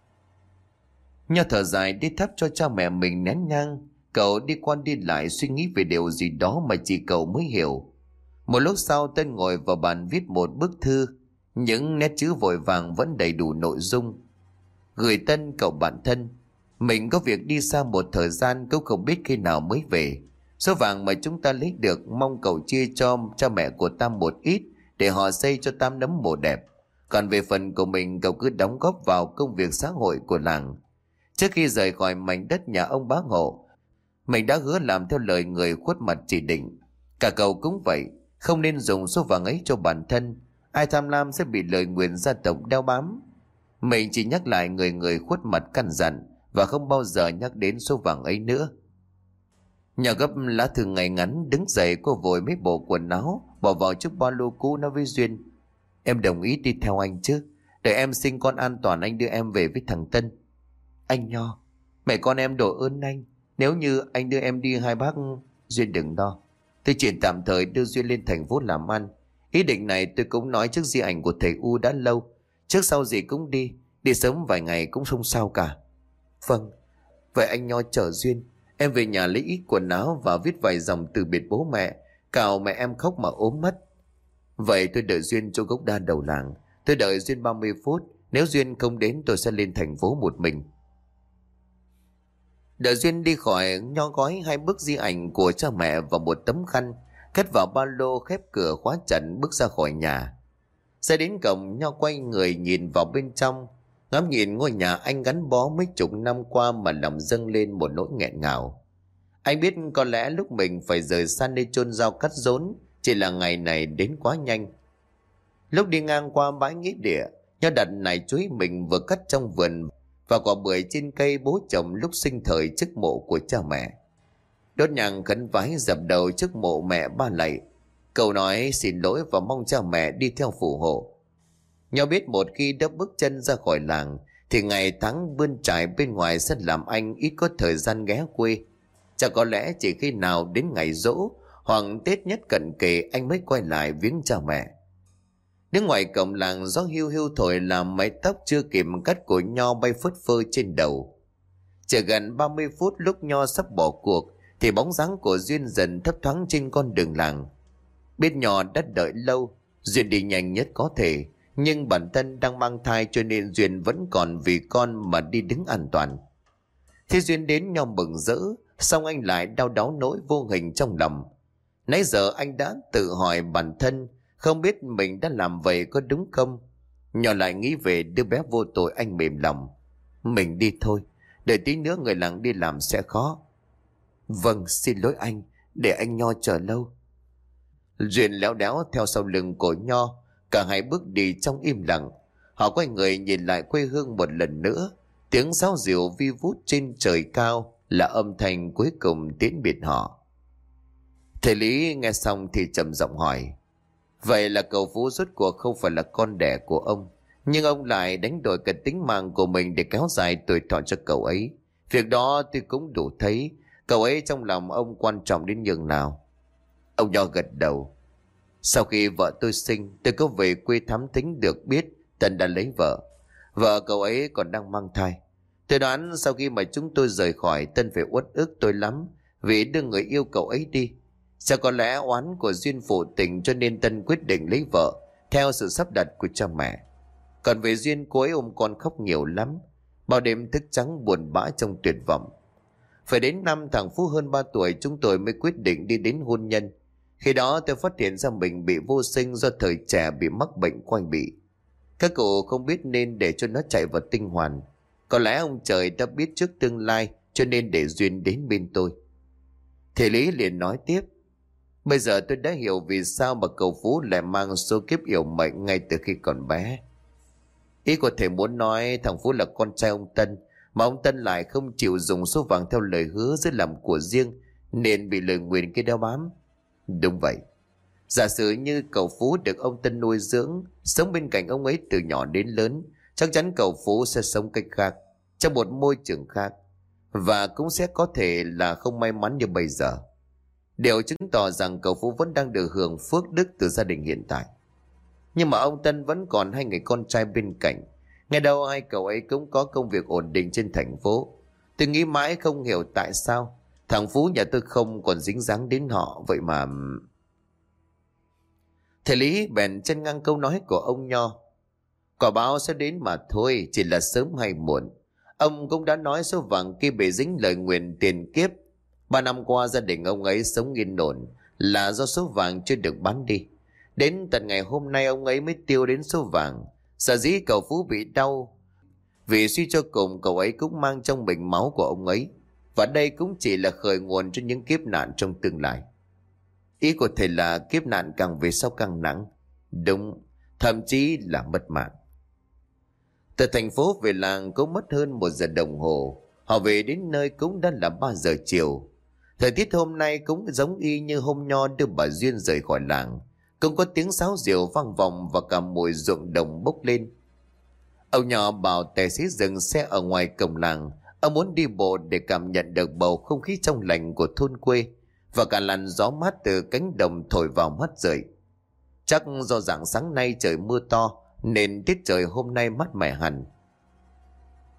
Nho thở dài đi thắp cho cha mẹ mình nén nhang. Cậu đi qua đi lại suy nghĩ về điều gì đó mà chỉ cậu mới hiểu. Một lúc sau, Tân ngồi vào bàn viết một bức thư. Những nét chữ vội vàng vẫn đầy đủ nội dung. Gửi Tân cậu bạn thân, mình có việc đi xa một thời gian, cậu không biết khi nào mới về. Số vàng mà chúng ta lấy được mong cậu chia cho cha mẹ của Tam một ít, để họ xây cho Tam nấm mồ đẹp. Còn về phần của mình, cậu cứ đóng góp vào công việc xã hội của làng. Trước khi rời khỏi mảnh đất nhà ông bá Hộ, mình đã hứa làm theo lời người khuất mặt chỉ định. Cả cậu cũng vậy, không nên dùng số vàng ấy cho bản thân. Ai tham lam sẽ bị lời nguyền gia tộc đeo bám. Mình chỉ nhắc lại người người khuất mặt căn dặn, và không bao giờ nhắc đến số vàng ấy nữa. Nhà gấp lá thư ngày ngắn, đứng dậy cô vội mấy bộ quần áo bỏ vào chiếc ba lô cũ, nói với Duyên: Em đồng ý đi theo anh chứ? Để em sinh con an toàn, anh đưa em về với thằng Tân. Anh Nho, mẹ con em đổ ơn anh. Nếu như anh đưa em đi hai bác... Duyên đừng lo, tôi chuyển tạm thời đưa Duyên lên thành phố làm ăn. Ý định này tôi cũng nói trước di ảnh của thầy U đã lâu. Trước sau gì cũng đi, đi sớm vài ngày cũng không sao cả. Vâng, Vậy anh Nho chở Duyên. Em về nhà lấy ít quần áo và viết vài dòng từ biệt bố mẹ, cào mẹ em khóc mà ốm mất. Vậy tôi đợi Duyên chỗ gốc đa đầu làng. Tôi đợi Duyên ba mươi phút. Nếu Duyên không đến tôi sẽ lên thành phố một mình. Đợi Duyên đi khỏi, Nho gói hai bức di ảnh của cha mẹ và một tấm khăn, cất vào ba lô, khép cửa khóa chặt, bước ra khỏi nhà. Ra đến cổng, Nho quay người nhìn vào bên trong, ngắm nhìn ngôi nhà anh gắn bó mấy chục năm qua mà lòng dâng lên một nỗi nghẹn ngào. Anh biết có lẽ lúc mình phải rời xa nơi chôn rau cắt rốn, chỉ là ngày này đến quá nhanh. Lúc đi ngang qua bãi nghĩa địa, Nho đặt nải chuối mình vừa cắt trong vườn và quả bưởi trên cây bố chồng lúc sinh thời trước mộ của cha mẹ. Đốt nhang khấn vái dập đầu trước mộ mẹ ba lạy, cầu nói xin lỗi và mong cha mẹ đi theo phù hộ. Nho biết một khi đã bước chân ra khỏi làng thì ngày tháng bươn trải bên ngoài sẽ làm anh ít có thời gian ghé quê. Chắc có lẽ chỉ khi nào đến ngày giỗ hoặc Tết nhất cận kề anh mới quay lại viếng cha mẹ. Đứng ngoài cổng làng, gió hiu hiu thổi làm mái tóc chưa kịp cắt của Nho bay phất phơ trên đầu. Chỉ gần ba mươi phút lúc Nho sắp bỏ cuộc thì bóng dáng của Duyên dần thấp thoáng trên con đường làng. Biết Nho đã đợi lâu, Duyên đi nhanh nhất có thể, nhưng bản thân đang mang thai cho nên Duyên vẫn còn vì con mà đi đứng an toàn. Khi Duyên đến, Nho mừng rỡ, xong anh lại đau đáu nỗi vô hình trong lòng. Nãy giờ anh đã tự hỏi bản thân, không biết mình đã làm vậy có đúng không. Nhỏ lại nghĩ về đứa bé vô tội, anh mềm lòng. Mình đi thôi, để tí nữa người làng đi làm sẽ khó. Vâng, xin lỗi anh, để anh Nho chờ lâu. Duyên léo đéo theo sau lưng của Nho, cả hai bước đi trong im lặng. Họ quay người nhìn lại quê hương một lần nữa. Tiếng sáo diều vi vút trên trời cao là âm thanh cuối cùng tiễn biệt họ. Thầy Lý nghe xong thì trầm giọng hỏi: vậy là cậu Phú rốt cuộc không phải là con đẻ của ông, nhưng ông lại đánh đổi cả tính mạng của mình để kéo dài tuổi thọ cho cậu ấy. Việc đó tôi cũng đủ thấy cậu ấy trong lòng ông quan trọng đến nhường nào. Ông Nho gật đầu. Sau khi vợ tôi sinh, tôi có về quê thám thính được biết Tân đã lấy vợ. Vợ cậu ấy còn đang mang thai. Tôi đoán sau khi mà chúng tôi rời khỏi, Tân phải uất ức tôi lắm vì đưa người yêu cậu ấy đi. Chắc có lẽ oán của Duyên phụ tình cho nên Tân quyết định lấy vợ theo sự sắp đặt của cha mẹ. Còn về Duyên, cô ấy ôm con khóc nhiều lắm, bao đêm thức trắng buồn bã trong tuyệt vọng. Phải đến năm thằng Phú hơn ba tuổi chúng tôi mới quyết định đi đến hôn nhân. Khi đó tôi phát hiện ra mình bị vô sinh do thời trẻ bị mắc bệnh quai bị. Các cụ không biết nên để cho nó chạy vào tinh hoàn. Có lẽ ông trời đã biết trước tương lai cho nên để Duyên đến bên tôi. Thầy Lý liền nói tiếp: bây giờ tôi đã hiểu vì sao mà cậu Phú lại mang số kiếp yểu mệnh ngay từ khi còn bé. Ý của thầy muốn nói thằng Phú là con trai ông Tân, mà ông Tân lại không chịu dùng số vàng theo lời hứa giữ làm của riêng, nên bị lời nguyền kia đeo bám. Đúng vậy. Giả sử như cậu Phú được ông Tân nuôi dưỡng, sống bên cạnh ông ấy từ nhỏ đến lớn, chắc chắn cậu Phú sẽ sống cách khác, trong một môi trường khác, và cũng sẽ có thể là không may mắn như bây giờ. Điều chứng tỏ rằng cậu Phú vẫn đang được hưởng phước đức từ gia đình hiện tại. Nhưng mà ông Tân vẫn còn hai người con trai bên cạnh. Nghe đâu hai cậu ấy cũng có công việc ổn định trên thành phố. Tôi nghĩ mãi không hiểu tại sao thằng Phú nhà tôi không còn dính dáng đến họ. Vậy mà... Thầy Lý bèn chân ngang câu nói của ông Nho. Quả báo sẽ đến mà thôi, chỉ là sớm hay muộn. Ông cũng đã nói số vàng kia bị dính lời nguyền tiền kiếp. Ba năm qua gia đình ông ấy sống yên ổn là do số vàng chưa được bán đi. Đến tận ngày hôm nay ông ấy mới tiêu đến số vàng. Sở dĩ cậu Phú bị đau vì suy cho cùng cậu ấy cũng mang trong mình máu của ông ấy. Và đây cũng chỉ là khởi nguồn cho những kiếp nạn trong tương lai. Ý của thầy là kiếp nạn càng về sau càng nặng. Đúng, thậm chí là mất mạng. Từ thành phố về làng cũng mất hơn một giờ đồng hồ. Họ về đến nơi cũng đã là ba giờ chiều. Thời tiết hôm nay cũng giống y như hôm Nho đưa bà Duyên rời khỏi làng. Cũng có tiếng sáo diều vang vọng và cả mùi ruộng đồng bốc lên. Ông Nho bảo tài xế dừng xe ở ngoài cổng làng. Ông muốn đi bộ để cảm nhận được bầu không khí trong lành của thôn quê và cả làn gió mát từ cánh đồng thổi vào mắt rời. Chắc do rạng sáng nay trời mưa to nên tiết trời hôm nay mát mẻ hẳn.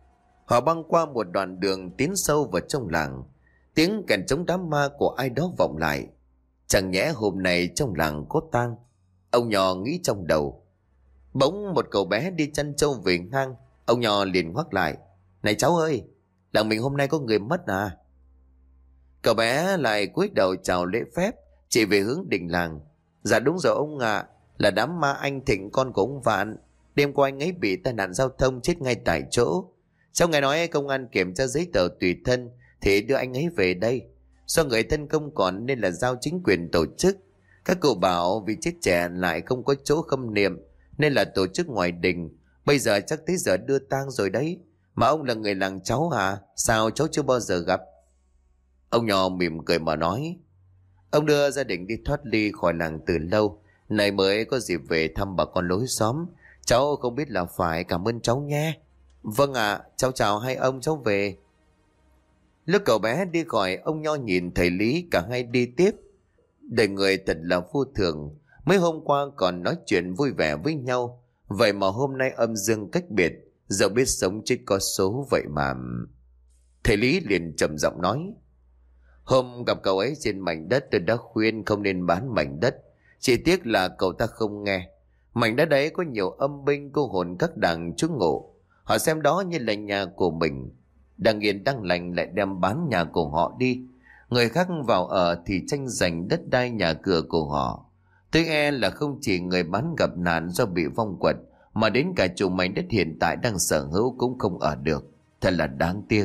Họ băng qua một đoạn đường tiến sâu vào trong làng. Tiếng kèn trống đám ma của ai đó vọng lại. Chẳng nhẽ hôm nay trong làng có tang? Ông Nho nghĩ trong đầu. Bỗng một cậu bé đi chăn trâu về ngang. Ông Nho liền ngoắc lại. Này cháu ơi, làng mình hôm nay có người mất à? Cậu bé lại cúi đầu chào lễ phép, chỉ về hướng đình làng. Dạ đúng rồi ông ạ, à, là đám ma anh Thịnh con của ông Vạn. Đêm qua anh ấy bị tai nạn giao thông chết ngay tại chỗ. Cháu nghe nói công an kiểm tra giấy tờ tùy thân thì đưa anh ấy về đây. Do người thân không còn nên là giao chính quyền tổ chức. Các cụ bảo vì chết trẻ lại không có chỗ khâm niệm nên là tổ chức ngoài đình. Bây giờ chắc tới giờ đưa tang rồi đấy. Mà ông là người làng cháu hả? Sao cháu chưa bao giờ gặp? Ông Nho mỉm cười mà nói. Ông đưa gia đình đi thoát ly khỏi làng từ lâu, nay mới có dịp về thăm bà con lối xóm. Cháu không biết là phải, cảm ơn cháu nhé. Vâng ạ, à, cháu chào hai ông, cháu về. Lúc cậu bé đi khỏi, ông Nho nhìn thầy Lý, cả hai đi tiếp. Đời người thật là vô thường. Mấy hôm qua còn nói chuyện vui vẻ với nhau, vậy mà hôm nay âm dương cách biệt. Giờ biết sống chết có số vậy mà. Thầy Lý liền trầm giọng nói. Hôm gặp cậu ấy trên mảnh đất, tôi đã khuyên không nên bán mảnh đất. Chỉ tiếc là cậu ta không nghe. Mảnh đất đấy có nhiều âm binh cô hồn các đàng trú ngụ. Họ xem đó như là nhà của mình. Đang yên đang lành lại đem bán nhà của họ đi. Người khác vào ở thì tranh giành đất đai nhà cửa của họ. Tôi e là không chỉ người bán gặp nạn do bị vong quật, mà đến cả chủ mảnh đất hiện tại đang sở hữu cũng không ở được. Thật là đáng tiếc.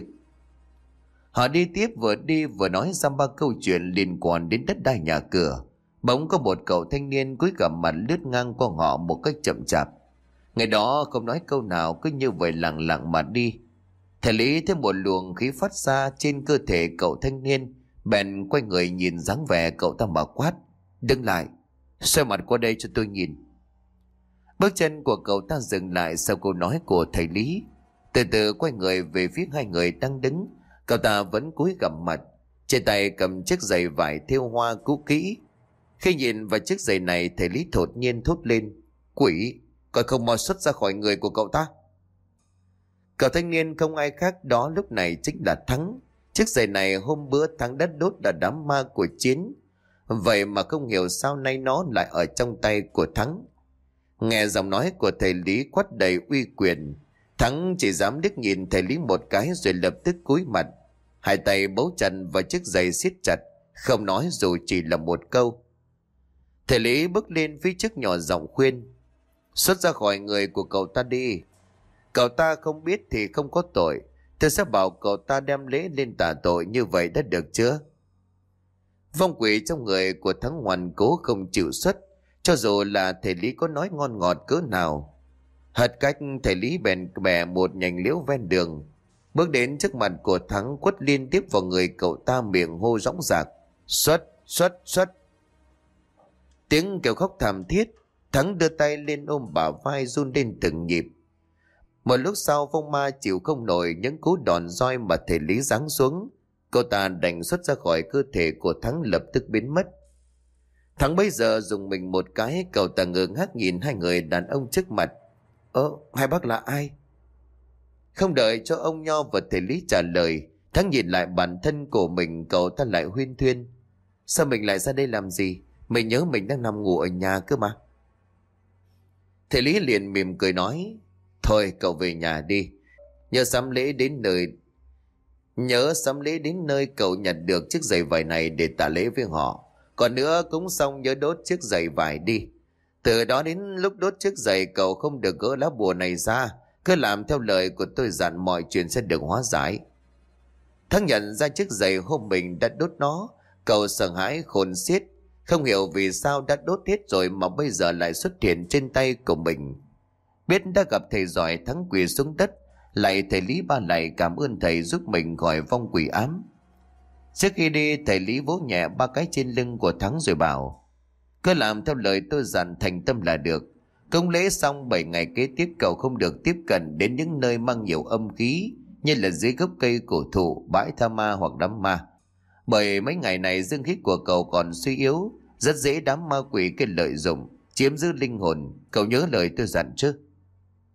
Họ đi tiếp, vừa đi vừa nói ra ba câu chuyện liên quan đến đất đai nhà cửa. Bỗng có một cậu thanh niên cúi gằm mặt lướt ngang qua họ một cách chậm chạp. Ngày đó không nói câu nào, cứ như vậy lặng lặng mà đi. Thầy Lý thấy một luồng khí phát ra trên cơ thể cậu thanh niên, bèn quay người nhìn dáng vẻ cậu ta mà quát. Đứng lại, xoay mặt qua đây cho tôi nhìn. Bước chân của cậu ta dừng lại sau câu nói của thầy Lý. Từ từ quay người về phía hai người đang đứng. Cậu ta vẫn cúi gằm mặt, trên tay cầm chiếc giày vải thêu hoa cũ kỹ. Khi nhìn vào chiếc giày này, thầy Lý thốt nhiên thốt lên. Quỷ, coi không mau xuất ra khỏi người của cậu ta. Cậu thanh niên không ai khác đó lúc này chính là Thắng. Chiếc giày này hôm bữa Thắng đã đốt là đám ma của Chiến. Vậy mà không hiểu sao nay nó lại ở trong tay của Thắng. Nghe giọng nói của thầy Lý quát đầy uy quyền, Thắng chỉ dám liếc nhìn thầy Lý một cái rồi lập tức cúi mặt. Hai tay bấu chặt vào chiếc giày siết chặt, không nói dù chỉ là một câu. Thầy Lý bước lên phía trước nhỏ giọng khuyên. Xuất ra khỏi người của cậu ta đi. Cậu ta không biết thì không có tội. Tôi sẽ bảo cậu ta đem lễ lên tả tội, như vậy đã được chưa? Vong quỷ trong người của Thắng ngoan cố không chịu xuất, cho dù là thầy Lý có nói ngon ngọt cỡ nào. Hật cách, thầy Lý bèn bè một nhành liễu ven đường, bước đến trước mặt của Thắng, quất liên tiếp vào người cậu ta, miệng hô rõng rạc. Xuất, xuất, xuất. Tiếng kêu khóc thảm thiết. Thắng đưa tay lên ôm bả vai run lên từng nhịp. Một lúc sau, vong ma chịu không nổi những cú đòn roi mà thầy Lý giáng xuống. Cậu ta đành xuất ra khỏi cơ thể của Thắng, lập tức biến mất. Thắng bây giờ dùng mình một cái, cậu ta ngơ ngác nhìn hai người đàn ông trước mặt. Ơ, hai bác là ai? Không đợi cho ông Nho và thầy Lý trả lời, Thắng nhìn lại bản thân của mình, cậu ta lại huyên thuyên. Sao mình lại ra đây làm gì? Mình nhớ mình đang nằm ngủ ở nhà cơ mà. Thầy Lý liền mỉm cười nói. Thôi cậu về nhà đi. Nhớ sắm lễ đến nơi Nhớ sắm lễ đến nơi cậu nhặt được chiếc giày vải này để tả lễ với họ. Còn nữa, cúng xong nhớ đốt chiếc giày vải đi. Từ đó đến lúc đốt chiếc giày, cậu không được gỡ lá bùa này ra. Cứ làm theo lời của tôi dặn, mọi chuyện sẽ được hóa giải. Thắng nhận ra chiếc giày hôm mình đã đốt nó. Cậu sợ hãi khôn xiết, không hiểu vì sao đã đốt hết rồi mà bây giờ lại xuất hiện trên tay của mình. Biết đã gặp thầy giỏi, Thắng quỳ xuống đất, lạy thầy Lý ba lạy, cảm ơn thầy giúp mình khỏi vong quỷ ám. Trước khi đi, thầy Lý vỗ nhẹ ba cái trên lưng của Thắng rồi bảo. Cứ làm theo lời tôi dặn, thành tâm là được. Công lễ xong, bảy ngày kế tiếp cậu không được tiếp cận đến những nơi mang nhiều âm khí, như là dưới gốc cây cổ thụ, bãi tha ma hoặc đám ma. Bởi mấy ngày này dương khí của cậu còn suy yếu, rất dễ đám ma quỷ cái lợi dụng chiếm giữ linh hồn. Cậu nhớ lời tôi dặn chứ?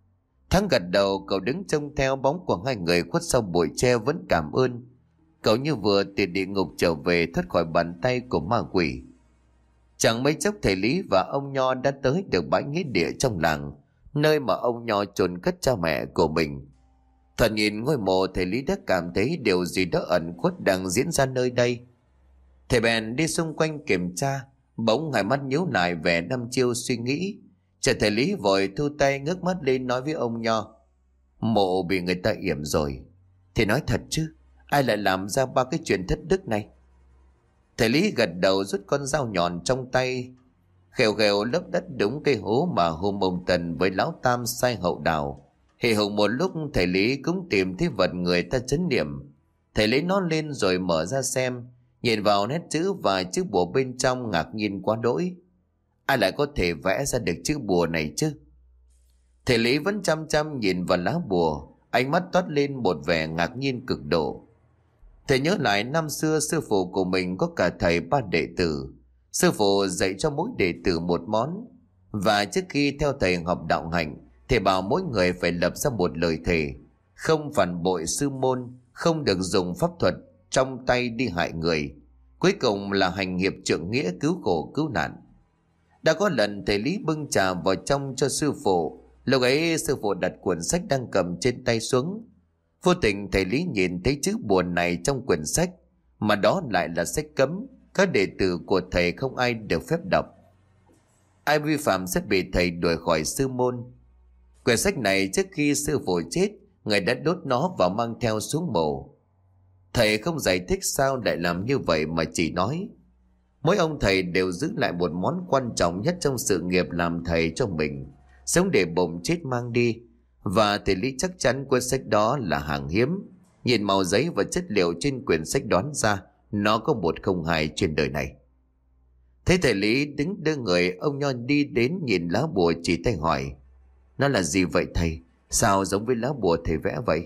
Thắng gật đầu, cậu đứng trông theo bóng của hai người khuất sau bụi tre vẫn cảm ơn. Cậu như vừa từ địa ngục trở về, thoát khỏi bàn tay của ma quỷ. Chẳng mấy chốc thầy Lý và ông Nho đã tới được bãi nghĩa địa trong làng, nơi mà ông Nho chôn cất cha mẹ của mình. Thoạt nhìn ngôi mộ, thầy Lý đã cảm thấy điều gì đó ẩn khuất đang diễn ra nơi đây. Thầy bèn đi xung quanh kiểm tra, bỗng hai mắt nhíu lại vẻ đăm chiêu suy nghĩ. Chợt thầy Lý vội thu tay ngước mắt lên nói với ông Nho: Mộ bị người ta yểm rồi. Thầy nói thật chứ? Ai lại làm ra ba cái chuyện thất đức này? Thầy Lý gật đầu, rút con dao nhọn trong tay, khều khều lấp đất đúng cây hố mà hôm ông Tần với lão Tam sai hậu đào. Hì hục một lúc, thầy Lý cũng tìm thấy vật người ta trấn niệm. Thầy lấy nó lên rồi mở ra xem, nhìn vào nét chữ và chữ bùa bên trong, ngạc nhiên quá đỗi. Ai lại có thể vẽ ra được chữ bùa này chứ? Thầy Lý vẫn chăm chăm nhìn vào lá bùa, ánh mắt toát lên một vẻ ngạc nhiên cực độ. Thầy nhớ lại năm xưa sư phụ của mình có cả thầy ba đệ tử. Sư phụ dạy cho mỗi đệ tử một món, và trước khi theo thầy học đạo hạnh, thầy bảo mỗi người phải lập ra một lời thề: không phản bội sư môn, không được dùng pháp thuật trong tay đi hại người, cuối cùng là hành hiệp trượng nghĩa, cứu khổ cứu nạn. Đã có lần thầy Lý bưng trà vào trong cho sư phụ, lúc ấy sư phụ đặt cuốn sách đang cầm trên tay xuống. Vô tình thầy Lý nhìn thấy chữ bùa này trong quyển sách, mà đó lại là sách cấm, các đệ tử của thầy không ai được phép đọc. Ai vi phạm sẽ bị thầy đuổi khỏi sư môn. Quyển sách này trước khi sư phụ chết, người đã đốt nó và mang theo xuống mộ. Thầy không giải thích sao lại làm như vậy, mà chỉ nói mỗi ông thầy đều giữ lại một món quan trọng nhất trong sự nghiệp làm thầy cho mình, sống để bụng chết mang đi. Và thầy Lý chắc chắn cuốn sách đó là hàng hiếm. Nhìn màu giấy và chất liệu trên quyển sách đoán ra nó có một không hai trên đời này. Thấy thầy Lý đứng đưa người, ông Nho đi đến nhìn lá bùa chỉ tay hỏi: Nó là gì vậy thầy? Sao giống với lá bùa thầy vẽ vậy?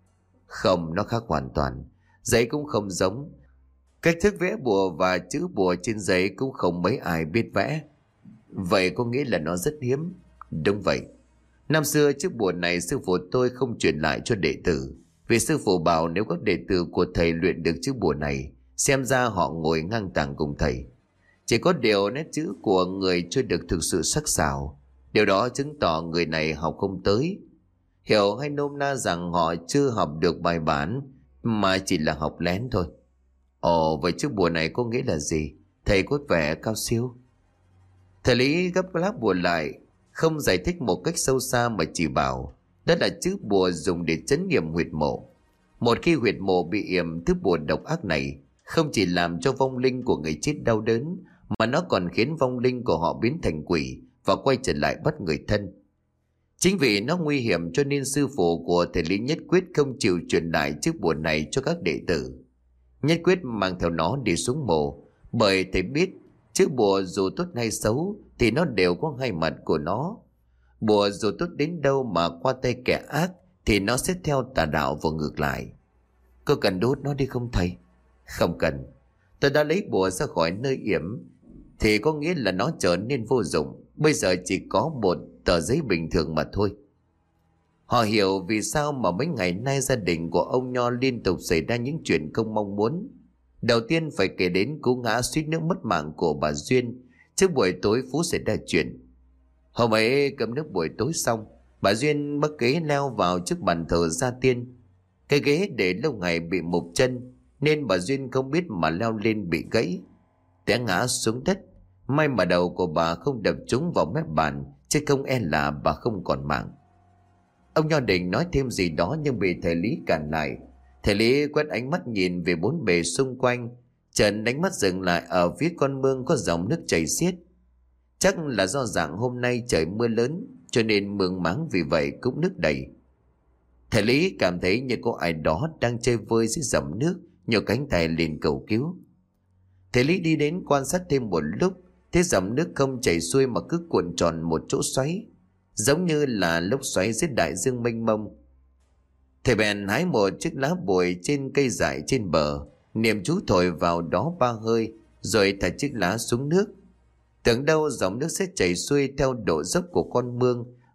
Không, nó khác hoàn toàn. Giấy cũng không giống, cách thức vẽ bùa và chữ bùa trên giấy cũng không mấy ai biết vẽ. Vậy có nghĩa là nó rất hiếm. Đúng vậy. Năm xưa chiếc bùa này sư phụ tôi không truyền lại cho đệ tử, vì sư phụ bảo nếu các đệ tử của thầy luyện được chiếc bùa này, xem ra họ ngồi ngang tàng cùng thầy. Chỉ có điều nét chữ của người chưa được thực sự sắc sảo. Điều đó chứng tỏ người này học không tới. Hiểu hay nôm na rằng họ chưa học được bài bản, mà chỉ là học lén thôi. Ồ, vậy chiếc bùa này có nghĩa là gì? Thầy có vẻ cao siêu. Thầy Lý gấp lá bùa lại, không giải thích một cách sâu xa, mà chỉ bảo đó là chữ bùa dùng để trấn nghiệm huyệt mộ. Một khi huyệt mộ bị yểm, thứ bùa độc ác này không chỉ làm cho vong linh của người chết đau đớn, mà nó còn khiến vong linh của họ biến thành quỷ và quay trở lại bắt người thân. Chính vì nó nguy hiểm cho nên sư phụ của thầy Lý nhất quyết không chịu truyền lại chiếc bùa này cho các đệ tử. Nhất quyết mang theo nó đi xuống mộ, bởi thầy biết chiếc bùa dù tốt hay xấu thì nó đều có hai mặt của nó. Bùa dù tốt đến đâu mà qua tay kẻ ác thì nó sẽ theo tà đạo và ngược lại. Có cần đốt nó đi không thầy? Không cần. Tôi đã lấy bùa ra khỏi nơi yểm thì có nghĩa là nó trở nên vô dụng. Bây giờ chỉ có một tờ giấy bình thường mà thôi. Họ hiểu vì sao mà mấy ngày nay gia đình của ông Nho liên tục xảy ra những chuyện không mong muốn. Đầu tiên phải kể đến cú ngã suýt nước mất mạng của bà Duyên trước buổi tối Phú xảy ra chuyện. Hôm ấy cơm nước buổi tối xong, bà Duyên bắt ghế leo vào trước bàn thờ gia tiên. Cái ghế để lâu ngày bị mục chân nên bà Duyên không biết mà leo lên bị gãy, té ngã xuống đất. May mà đầu của bà không đập trúng vào mép bàn, chứ không e là bà không còn mạng. Ông Nho định nói thêm gì đó nhưng bị thầy Lý cản lại. Thầy Lý quét ánh mắt nhìn về bốn bề xung quanh, chợt ánh mắt dừng lại ở phía con mương có dòng nước chảy xiết. Chắc là do dạng hôm nay trời mưa lớn cho nên mương máng vì vậy cũng nước đầy. Thầy Lý cảm thấy như có ai đó đang chơi vơi dưới dòng nước, nhổ cánh tay lên cầu cứu. Thầy Lý đi đến quan sát thêm một lúc, thấy dòng nước không chảy xuôi mà cứ cuộn tròn một chỗ xoáy, giống như là lốc xoáy dưới đại dương mênh mông. Thầy bèn hái một chiếc lá bùi trên cây dại trên bờ, niệm chú thổi vào đó ba hơi, rồi thả chiếc lá xuống nước. Tưởng đâu dòng nước sẽ chảy xuôi theo độ dốc của con mương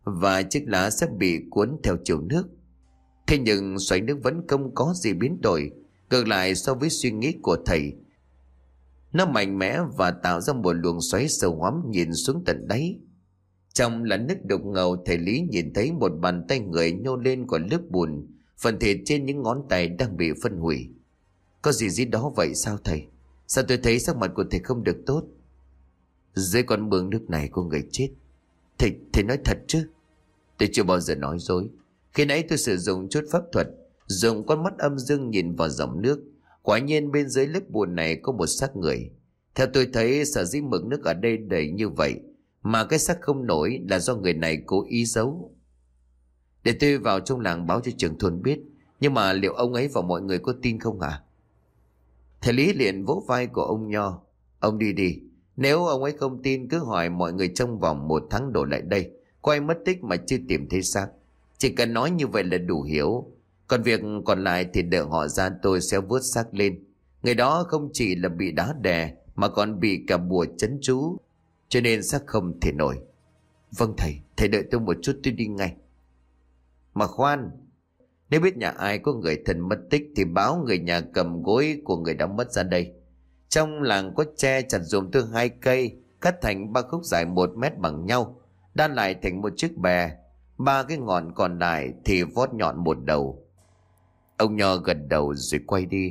và chiếc lá sẽ bị cuốn theo chiều nước. Thế nhưng xoáy nước vẫn không có gì biến đổi, ngược lại so với suy nghĩ của thầy. Nó mạnh mẽ và tạo ra một luồng xoáy sâu hoắm nhìn xuống tận đáy. Trong làn nước đục ngầu, thầy Lý nhìn thấy một bàn tay người nhô lên khỏi lớp bùn, phần thịt trên những ngón tay đang bị phân hủy. Có gì dưới đó vậy sao thầy? Sao tôi thấy sắc mặt của thầy không được tốt? Dưới con mương nước này có người chết. Thầy, thầy nói thật chứ? Tôi chưa bao giờ nói dối. Khi nãy tôi sử dụng chút pháp thuật, dùng con mắt âm dương nhìn vào dòng nước. Quả nhiên bên dưới lớp bùn này có một xác người. Theo tôi thấy, sở dĩ mực nước ở đây đầy như vậy mà cái xác không nổi là do người này cố ý giấu. Để tôi vào trong làng báo cho trưởng thôn biết. Nhưng mà liệu ông ấy và mọi người có tin không ạ? À? Thầy Lý liền vỗ vai của ông Nho. Ông đi đi. Nếu ông ấy không tin cứ hỏi mọi người trong vòng một tháng đổ lại đây. Có ai mất tích mà chưa tìm thấy xác. Chỉ cần nói như vậy là đủ hiểu. Còn việc còn lại thì đợi họ ra, tôi sẽ vớt xác lên. Người đó không chỉ là bị đá đè mà còn bị cả bùa trấn chú, cho nên xác không thể nổi. Vâng thầy, thầy đợi tôi một chút, tôi đi ngay. Mà khoan, nếu biết nhà ai có người thân mất tích thì báo người nhà cầm gối của người đã mất ra đây. Trong làng có tre chặt dùm tôi hai cây, cắt thành ba khúc dài một mét bằng nhau, đan lại thành một chiếc bè. Ba cái ngọn còn lại thì vót nhọn một đầu. Ông Nho gật đầu rồi quay đi.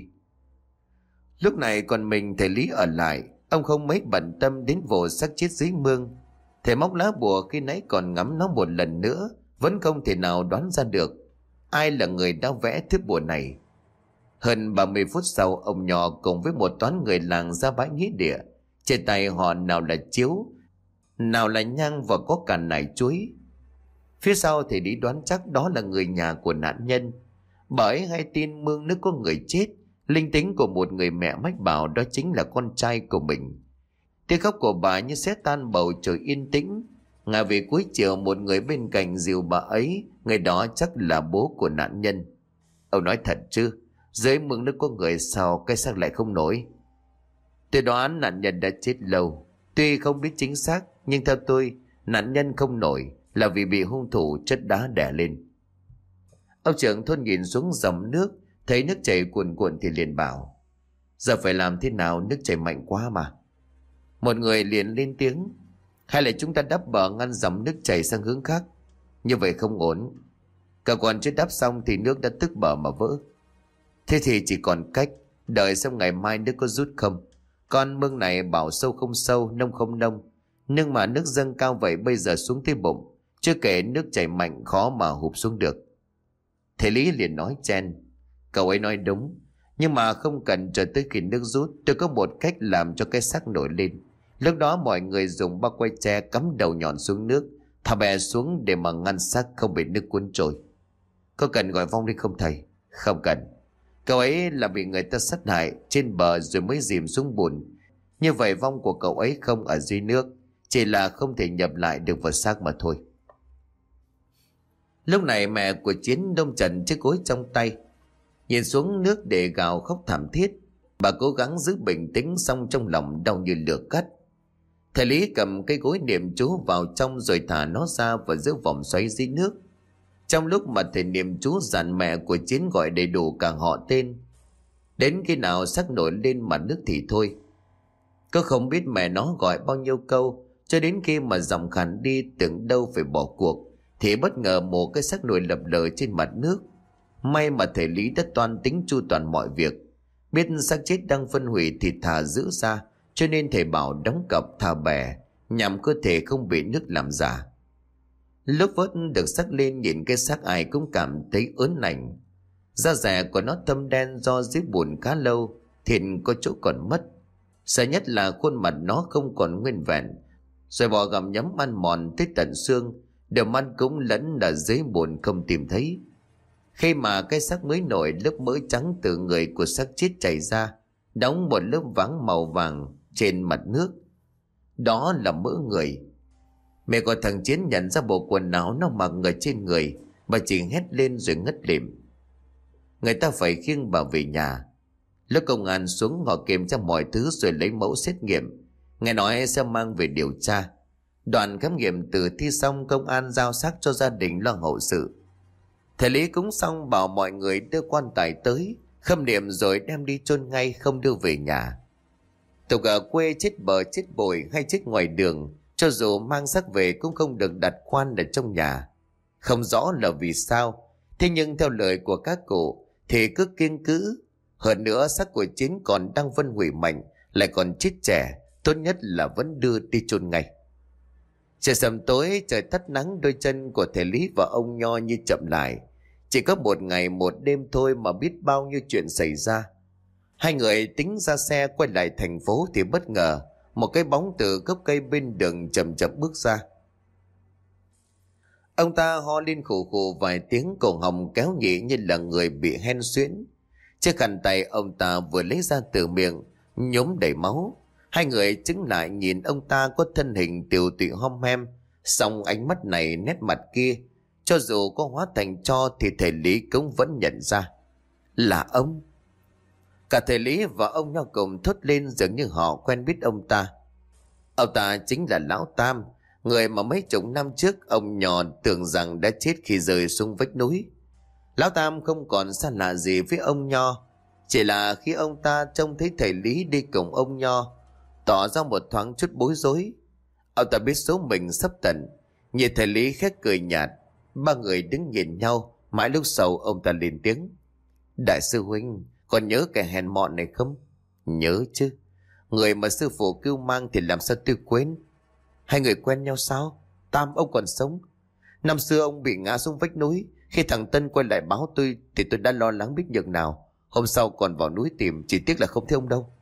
Lúc này còn mình thầy Lý ở lại. Ông không mấy bận tâm đến vụ xác chết dưới mương. Thầy móc lá bùa khi nãy còn ngắm nó một lần nữa, vẫn không thể nào đoán ra được ai là người đã vẽ thứ bùa này. Hơn ba mươi phút sau, ông Nho cùng với một toán người làng ra bãi nghĩa địa. Trên tay họ nào là chiếu, nào là nhang và có cả nải chuối. Phía sau thì Lý đoán chắc đó là người nhà của nạn nhân. Bởi hay tin mương nước có người chết, linh tính của một người mẹ mách bảo đó chính là con trai của mình. Tiếng khóc của bà như xé tan bầu trời yên tĩnh. Ngả về cuối chiều, một người bên cạnh dìu bà ấy, người đó chắc là bố của nạn nhân. Ông nói thật chứ? Dưới mương nước có người sao cái xác lại không nổi? Tôi đoán nạn nhân đã chết lâu. Tuy không biết chính xác, nhưng theo tôi, nạn nhân không nổi là vì bị hung thủ chất đá đè lên. Ông trưởng thôn nhìn xuống dòng nước, thấy nước chảy cuồn cuộn thì liền bảo: giờ phải làm thế nào, nước chảy mạnh quá mà. Một người liền lên tiếng: hay là chúng ta đắp bờ ngăn dòng nước chảy sang hướng khác? Như vậy không ổn. Cả còn chưa đắp xong thì nước đã tức bờ mà vỡ. Thế thì chỉ còn cách đợi xem ngày mai nước có rút không. Con mương này bảo sâu không sâu, nông không nông, nhưng mà nước dâng cao vậy bây giờ xuống tới bụng, chưa kể nước chảy mạnh khó mà hụp xuống được. Thầy Lý liền nói chen: cậu ấy nói đúng, nhưng mà không cần chờ tới khi nước rút. Tôi có một cách làm cho cái xác nổi lên. Lúc đó mọi người dùng bao quay tre cắm đầu nhọn xuống nước, thả bè xuống để mà ngăn xác không bị nước cuốn trôi. Có cần gọi vong đi không thầy? Không cần. Cậu ấy là bị người ta sát hại trên bờ rồi mới dìm xuống bùn. Như vậy vong của cậu ấy không ở dưới nước, chỉ là không thể nhập lại được vào xác mà thôi. Lúc này mẹ của Chiến đông trần chiếc gối trong tay, nhìn xuống nước để gào khóc thảm thiết. Bà cố gắng giữ bình tĩnh, xong trong lòng đau như lửa cắt. Thầy Lý cầm cây gối niệm chú vào trong rồi thả nó ra vào giữa vòng xoáy dưới nước. Trong lúc mà thầy niệm chú dặn mẹ của Chiến gọi đầy đủ cả họ tên, đến khi nào xác nổi lên mặt nước thì thôi. Có không biết mẹ nó gọi bao nhiêu câu, cho đến khi mà dòng khản đi tưởng đâu phải bỏ cuộc, thì bất ngờ một cái xác nổi lập lờ trên mặt nước. May mà thầy Lý đã toan tính chu toàn mọi việc, biết xác chết đang phân hủy thì thả giữ ra, cho nên thầy bảo đóng cọc thả bè, nhằm cơ thể không bị nước làm giả. Lúc vớt được xác lên, nhìn cái xác ai cũng cảm thấy ớn lạnh. Da dẻ của nó thâm đen do dưới bùn khá lâu, thịt có chỗ còn mất. Sợ nhất là khuôn mặt nó không còn nguyên vẹn, rồi bò gặm nhấm ăn mòn tới tận xương, đều ăn cũng lẫn ở dưới bùn không tìm thấy. Khi mà cái xác mới nổi, lớp mỡ trắng từ người của xác chết chảy ra, đóng một lớp váng màu vàng trên mặt nước. Đó là mỡ người. Mẹ của thằng Chiến nhận ra bộ quần áo nó mặc ở trên người, bà chỉ hét lên rồi ngất lịm. Người ta phải khiêng bà về nhà. Lúc công an xuống, họ kiểm tra mọi thứ rồi lấy mẫu xét nghiệm, nghe nói sẽ mang về điều tra. Đoàn khám nghiệm tử thi xong, công an giao xác cho gia đình lo hậu sự. Thầy Lý cúng xong bảo mọi người đưa quan tài tới, khâm niệm rồi đem đi chôn ngay, không đưa về nhà. Tục ở quê chết bờ chết bội hay chết ngoài đường, cho dù mang xác về cũng không được đặt quan ở trong nhà. Không rõ là vì sao, thế nhưng theo lời của các cụ thì cứ kiêng cữ. Hơn nữa xác của Chiến còn đang phân hủy mạnh, lại còn chết trẻ, tốt nhất là vẫn đưa đi chôn ngay. Trời sầm tối, trời tắt nắng, đôi chân của thầy Lý và ông Nho như chậm lại. Chỉ có một ngày một đêm thôi mà biết bao nhiêu chuyện xảy ra. Hai người tính ra xe quay lại thành phố thì bất ngờ một cái bóng từ gốc cây bên đường chậm chậm bước ra. Ông ta ho lên khủ khủ vài tiếng, cổ họng kéo nhị như là người bị hen suyễn. Chiếc khăn tay ông ta vừa lấy ra từ miệng nhốm đầy máu. Hai người chứng lại nhìn ông ta có thân hình tiều tụy hom hem, song ánh mắt này nét mặt kia, cho dù có hóa thành tro thì thầy Lý cũng vẫn nhận ra là ông. Cả thầy Lý và ông Nho cùng thốt lên, dường như họ quen biết ông ta. Ông ta chính là Lão Tam, người mà mấy chục năm trước ông Nho tưởng rằng đã chết khi rơi xuống vách núi. Lão Tam không còn xa lạ gì với ông Nho, chỉ là khi ông ta trông thấy thầy Lý đi cùng ông Nho, tỏ ra một thoáng chút bối rối. Ông ta biết số mình sắp tận, nhìn thầy Lý khét cười nhạt. Ba người đứng nhìn nhau, mãi lúc sau ông ta lên tiếng: Đại sư huynh, còn nhớ kẻ hèn mọn này không? Nhớ chứ, người mà sư phụ cứu mang thì làm sao tôi quên. Hai người quen nhau sao? Tam, ông còn sống. Năm xưa ông bị ngã xuống vách núi, khi thằng Tân quay lại báo tôi thì tôi đã lo lắng biết nhường nào. Hôm sau còn vào núi tìm, chỉ tiếc là không thấy ông đâu.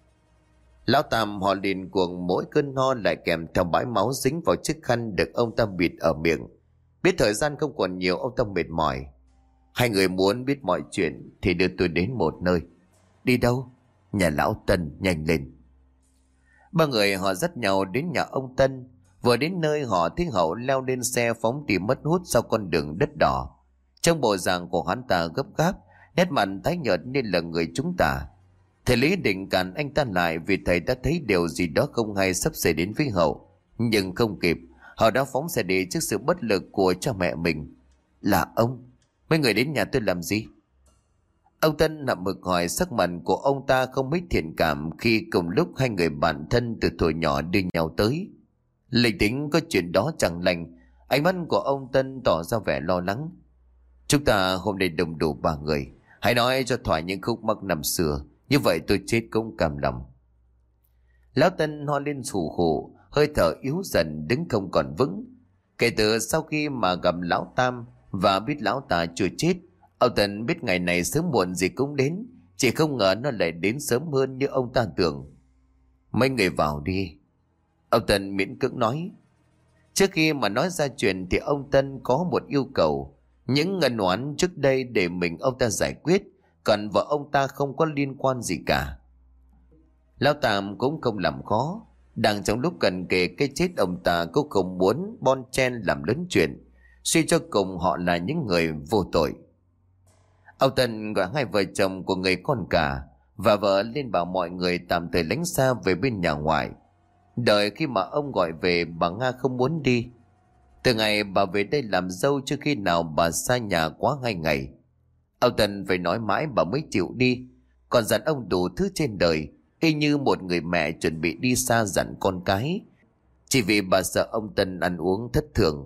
Lão Tam họ liền cuồng, mỗi cơn ho lại kèm theo bãi máu dính vào chiếc khăn được ông ta bịt ở miệng. Biết thời gian không còn nhiều, ông ta mệt mỏi. Hai người muốn biết mọi chuyện thì đưa tôi đến một nơi. Đi đâu? Nhà lão Tân, nhanh lên. Ba người họ dắt nhau đến nhà ông Tân. Vừa đến nơi họ thấy Hậu leo lên xe phóng đi mất hút sau con đường đất đỏ. Trong bộ dạng của hắn ta gấp gáp, nét mặt tái nhợt nên là người chúng ta. Thầy Lý định cản anh ta lại vì thầy đã thấy điều gì đó không hay sắp xảy đến với Hậu. Nhưng không kịp, họ đã phóng xe đi trước sự bất lực của cha mẹ mình. Là ông, mấy người đến nhà tôi làm gì? Ông Tân nằm mực hỏi, sắc mặt của ông ta không mấy thiện cảm khi cùng lúc hai người bạn thân từ thuở nhỏ đưa nhau tới. Linh tính có chuyện đó chẳng lành, ánh mắt của ông Tân tỏ ra vẻ lo lắng. Chúng ta hôm nay đồng đủ ba người, hãy nói cho thoải những khúc mắc năm xưa, như vậy tôi chết cũng cam lòng. Lão Tân ho lên sù khụ, hơi thở yếu dần, đứng không còn vững. Kể từ sau khi mà gặp Lão Tam và biết lão ta chưa chết, ông Tân biết ngày này sớm muộn gì cũng đến, chỉ không ngờ nó lại đến sớm hơn như ông ta tưởng. Mấy người vào đi, ông Tân miễn cưỡng nói. Trước khi mà nói ra chuyện thì ông Tân có một yêu cầu. Những ngân oán trước đây để mình ông ta giải quyết, còn vợ ông ta không có liên quan gì cả. Lão Tam cũng không làm khó. Đang trong lúc cần kề cái chết ông ta cũng không muốn bon chen làm lớn chuyện. Suy cho cùng họ là những người vô tội. Ông Tân gọi hai vợ chồng của người con cả và vợ lên bảo mọi người tạm thời lánh xa về bên nhà ngoại. Đợi khi mà ông gọi về, bà Nga không muốn đi. Từ ngày bà về đây làm dâu chưa khi nào bà xa nhà quá hai ngày. Ông Tân phải nói mãi bà mới chịu đi, còn dặn ông đủ thứ trên đời, y như một người mẹ chuẩn bị đi xa dặn con cái, chỉ vì bà sợ ông Tân ăn uống thất thường.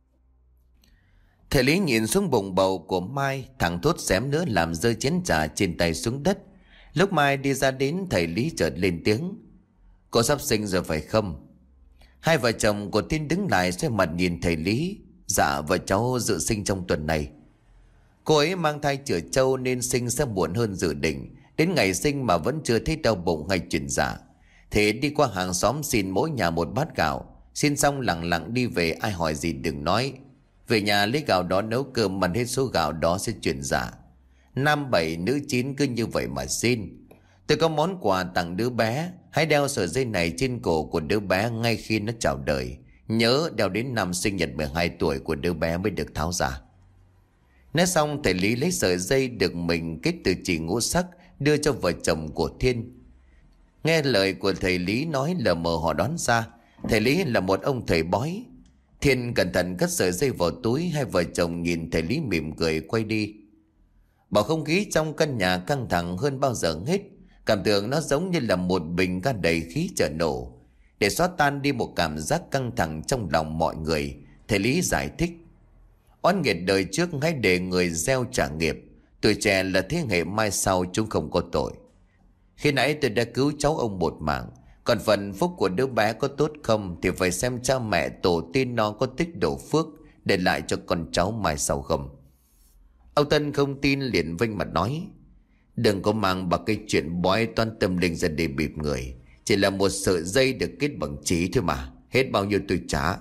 Thầy Lý nhìn xuống bụng bầu của Mai, thằng thốt xém nữa làm rơi chén trà trên tay xuống đất. Lúc Mai đi ra đến, thầy Lý chợt lên tiếng: Cô sắp sinh rồi phải không? Hai vợ chồng của Tiên đứng lại xoay mặt nhìn thầy Lý. Dạ, vợ cháu dự sinh trong tuần này. Cô ấy mang thai chữa trâu nên sinh sẽ muộn hơn dự định. Đến ngày sinh mà vẫn chưa thấy đau bụng hay chuyển dạ. Thế đi qua hàng xóm xin mỗi nhà một bát gạo. Xin xong lặng lặng đi về, ai hỏi gì đừng nói. Về nhà lấy gạo đó nấu cơm, ăn hết số gạo đó sẽ chuyển dạ. Nam bảy nữ chín cứ như vậy mà xin. Tôi có món quà tặng đứa bé. Hãy đeo sợi dây này trên cổ của đứa bé ngay khi nó chào đời. Nhớ đeo đến năm sinh nhật mười hai tuổi của đứa bé mới được tháo ra. Nói xong, thầy Lý lấy sợi dây được mình kết từ chỉ ngũ sắc đưa cho vợ chồng của Thiên. Nghe lời của thầy Lý nói, lờ mờ họ đoán ra Thầy Lý là một ông thầy bói. Thiên cẩn thận cất sợi dây vào túi. Hai vợ chồng nhìn thầy Lý mỉm cười quay đi. Bầu không khí trong căn nhà căng thẳng hơn bao giờ hết. Cảm tưởng nó giống như là một bình ga đầy khí chợ nổ. Để xóa tan đi một cảm giác căng thẳng trong lòng mọi người, thầy Lý giải thích: oán nghiệt đời trước hãy để người gieo trả nghiệp. Tuổi trẻ là thế hệ mai sau, chúng không có tội. Khi nãy tôi đã cứu cháu ông một mạng. Còn phần phúc của đứa bé có tốt không thì phải xem cha mẹ tổ tiên nó có tích độ phước để lại cho con cháu mai sau không. Ông Tân không tin liền vênh mặt nói: đừng có mang bằng cái chuyện bói toán tâm linh ra để bịp người. Chỉ là một sợi dây được kết bằng trí thôi mà. Hết bao nhiêu tôi trả.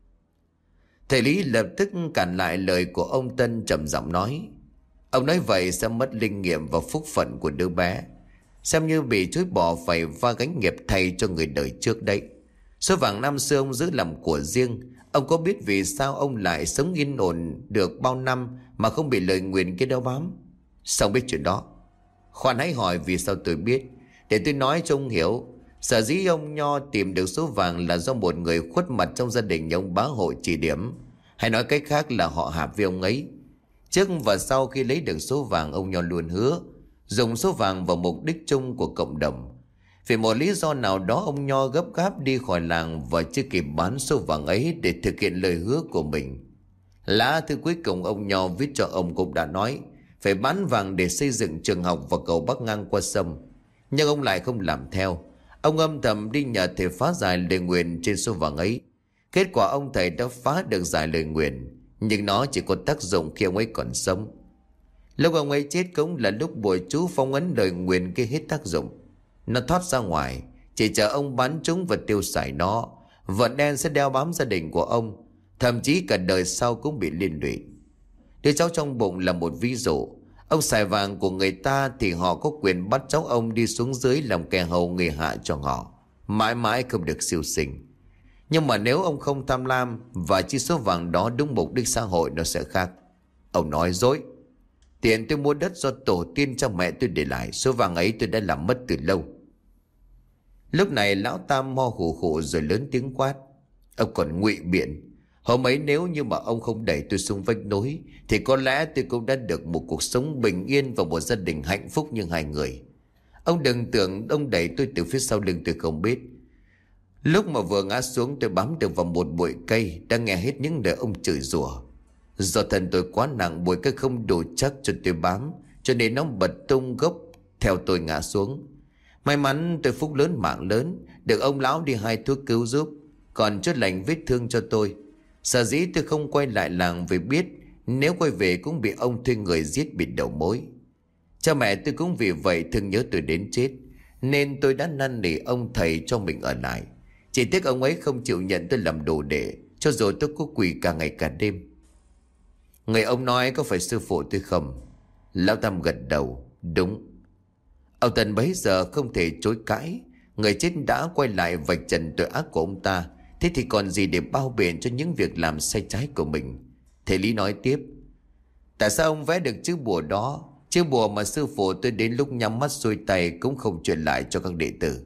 Thầy Lý lập tức cản lại lời của ông Tân, trầm giọng nói: ông nói vậy sẽ mất linh nghiệm và phúc phận của đứa bé. Xem như bị chối bỏ phải va gánh nghiệp thay cho người đời trước đây. Số vàng năm xưa ông giữ làm của riêng. Ông có biết vì sao ông lại sống yên ổn được bao năm mà không bị lời nguyền kia đeo bám? Sao biết chuyện đó? Khoan hãy hỏi vì sao tôi biết. Để tôi nói cho ông hiểu. Sở dĩ ông Nho tìm được số vàng là do một người khuất mặt trong gia đình ông bá hội chỉ điểm. Hay nói cách khác là họ hạp với ông ấy. Trước và sau khi lấy được số vàng, ông Nho luôn hứa dùng số vàng vào mục đích chung của cộng đồng. Vì một lý do nào đó, ông Nho gấp gáp đi khỏi làng và chưa kịp bán số vàng ấy để thực hiện lời hứa của mình. Lá thư cuối cùng ông Nho viết cho ông cũng đã nói phải bán vàng để xây dựng trường học và cầu bắc ngang qua sông. Nhưng ông lại không làm theo. Ông âm thầm đi nhờ thầy phá giải lời nguyền trên số vàng ấy. Kết quả ông thầy đã phá được giải lời nguyền, nhưng nó chỉ có tác dụng khi ông ấy còn sống. Lúc ông ấy chết cũng là lúc bùa chú phong ấn lời nguyền kia hết tác dụng. Nó thoát ra ngoài, chỉ chờ ông bán chúng và tiêu xài nó. Vận đen sẽ đeo bám gia đình của ông, thậm chí cả đời sau cũng bị liên lụy. Đứa cháu trong bụng là một ví dụ. Ông xài vàng của người ta thì họ có quyền bắt cháu ông đi xuống dưới làm kẻ hầu người hạ cho họ, mãi mãi không được siêu sinh. Nhưng mà nếu ông không tham lam và chi số vàng đó đúng mục đích xã hội, nó sẽ khác. Ông nói dối. Tiền tôi mua đất do tổ tiên cha mẹ tôi để lại. Số vàng ấy tôi đã làm mất từ lâu. Lúc này lão Tam ho khủ khủ rồi lớn tiếng quát: ông còn ngụy biện. Hôm ấy nếu như mà ông không đẩy tôi xuống vách núi thì có lẽ tôi cũng đã được một cuộc sống bình yên và một gia đình hạnh phúc như hai người. Ông đừng tưởng ông đẩy tôi từ phía sau lưng tôi không biết. Lúc mà vừa ngã xuống tôi bám được vào một bụi cây, đang nghe hết những lời ông chửi rủa. Do thân tôi quá nặng, bụi cây không đủ chắc cho tôi bám, cho nên nó bật tung gốc theo tôi ngã xuống. May mắn tôi phúc lớn mạng lớn, được ông lão đi hai thuốc cứu giúp, còn chữa lành vết thương cho tôi. Sở dĩ tôi không quay lại làng vì biết nếu quay về cũng bị ông thuê người giết bịt đầu mối. Cha mẹ tôi cũng vì vậy thương nhớ tôi đến chết, nên tôi đã năn nỉ ông thầy cho mình ở lại. Chỉ tiếc ông ấy không chịu nhận tôi làm đồ đệ, cho dù tôi có quỳ cả ngày cả đêm. Người ông nói có phải sư phụ tôi không? Lão Tam gật đầu. Đúng. Ông Tân bấy giờ không thể chối cãi. Người chết đã quay lại vạch trần tội ác của ông ta, thế thì còn gì để bao biện cho những việc làm sai trái của mình. Thầy Lý nói tiếp: tại sao ông vẽ được chữ bùa đó? Chữ bùa mà sư phụ tôi đến lúc nhắm mắt xuôi tay cũng không truyền lại cho các đệ tử.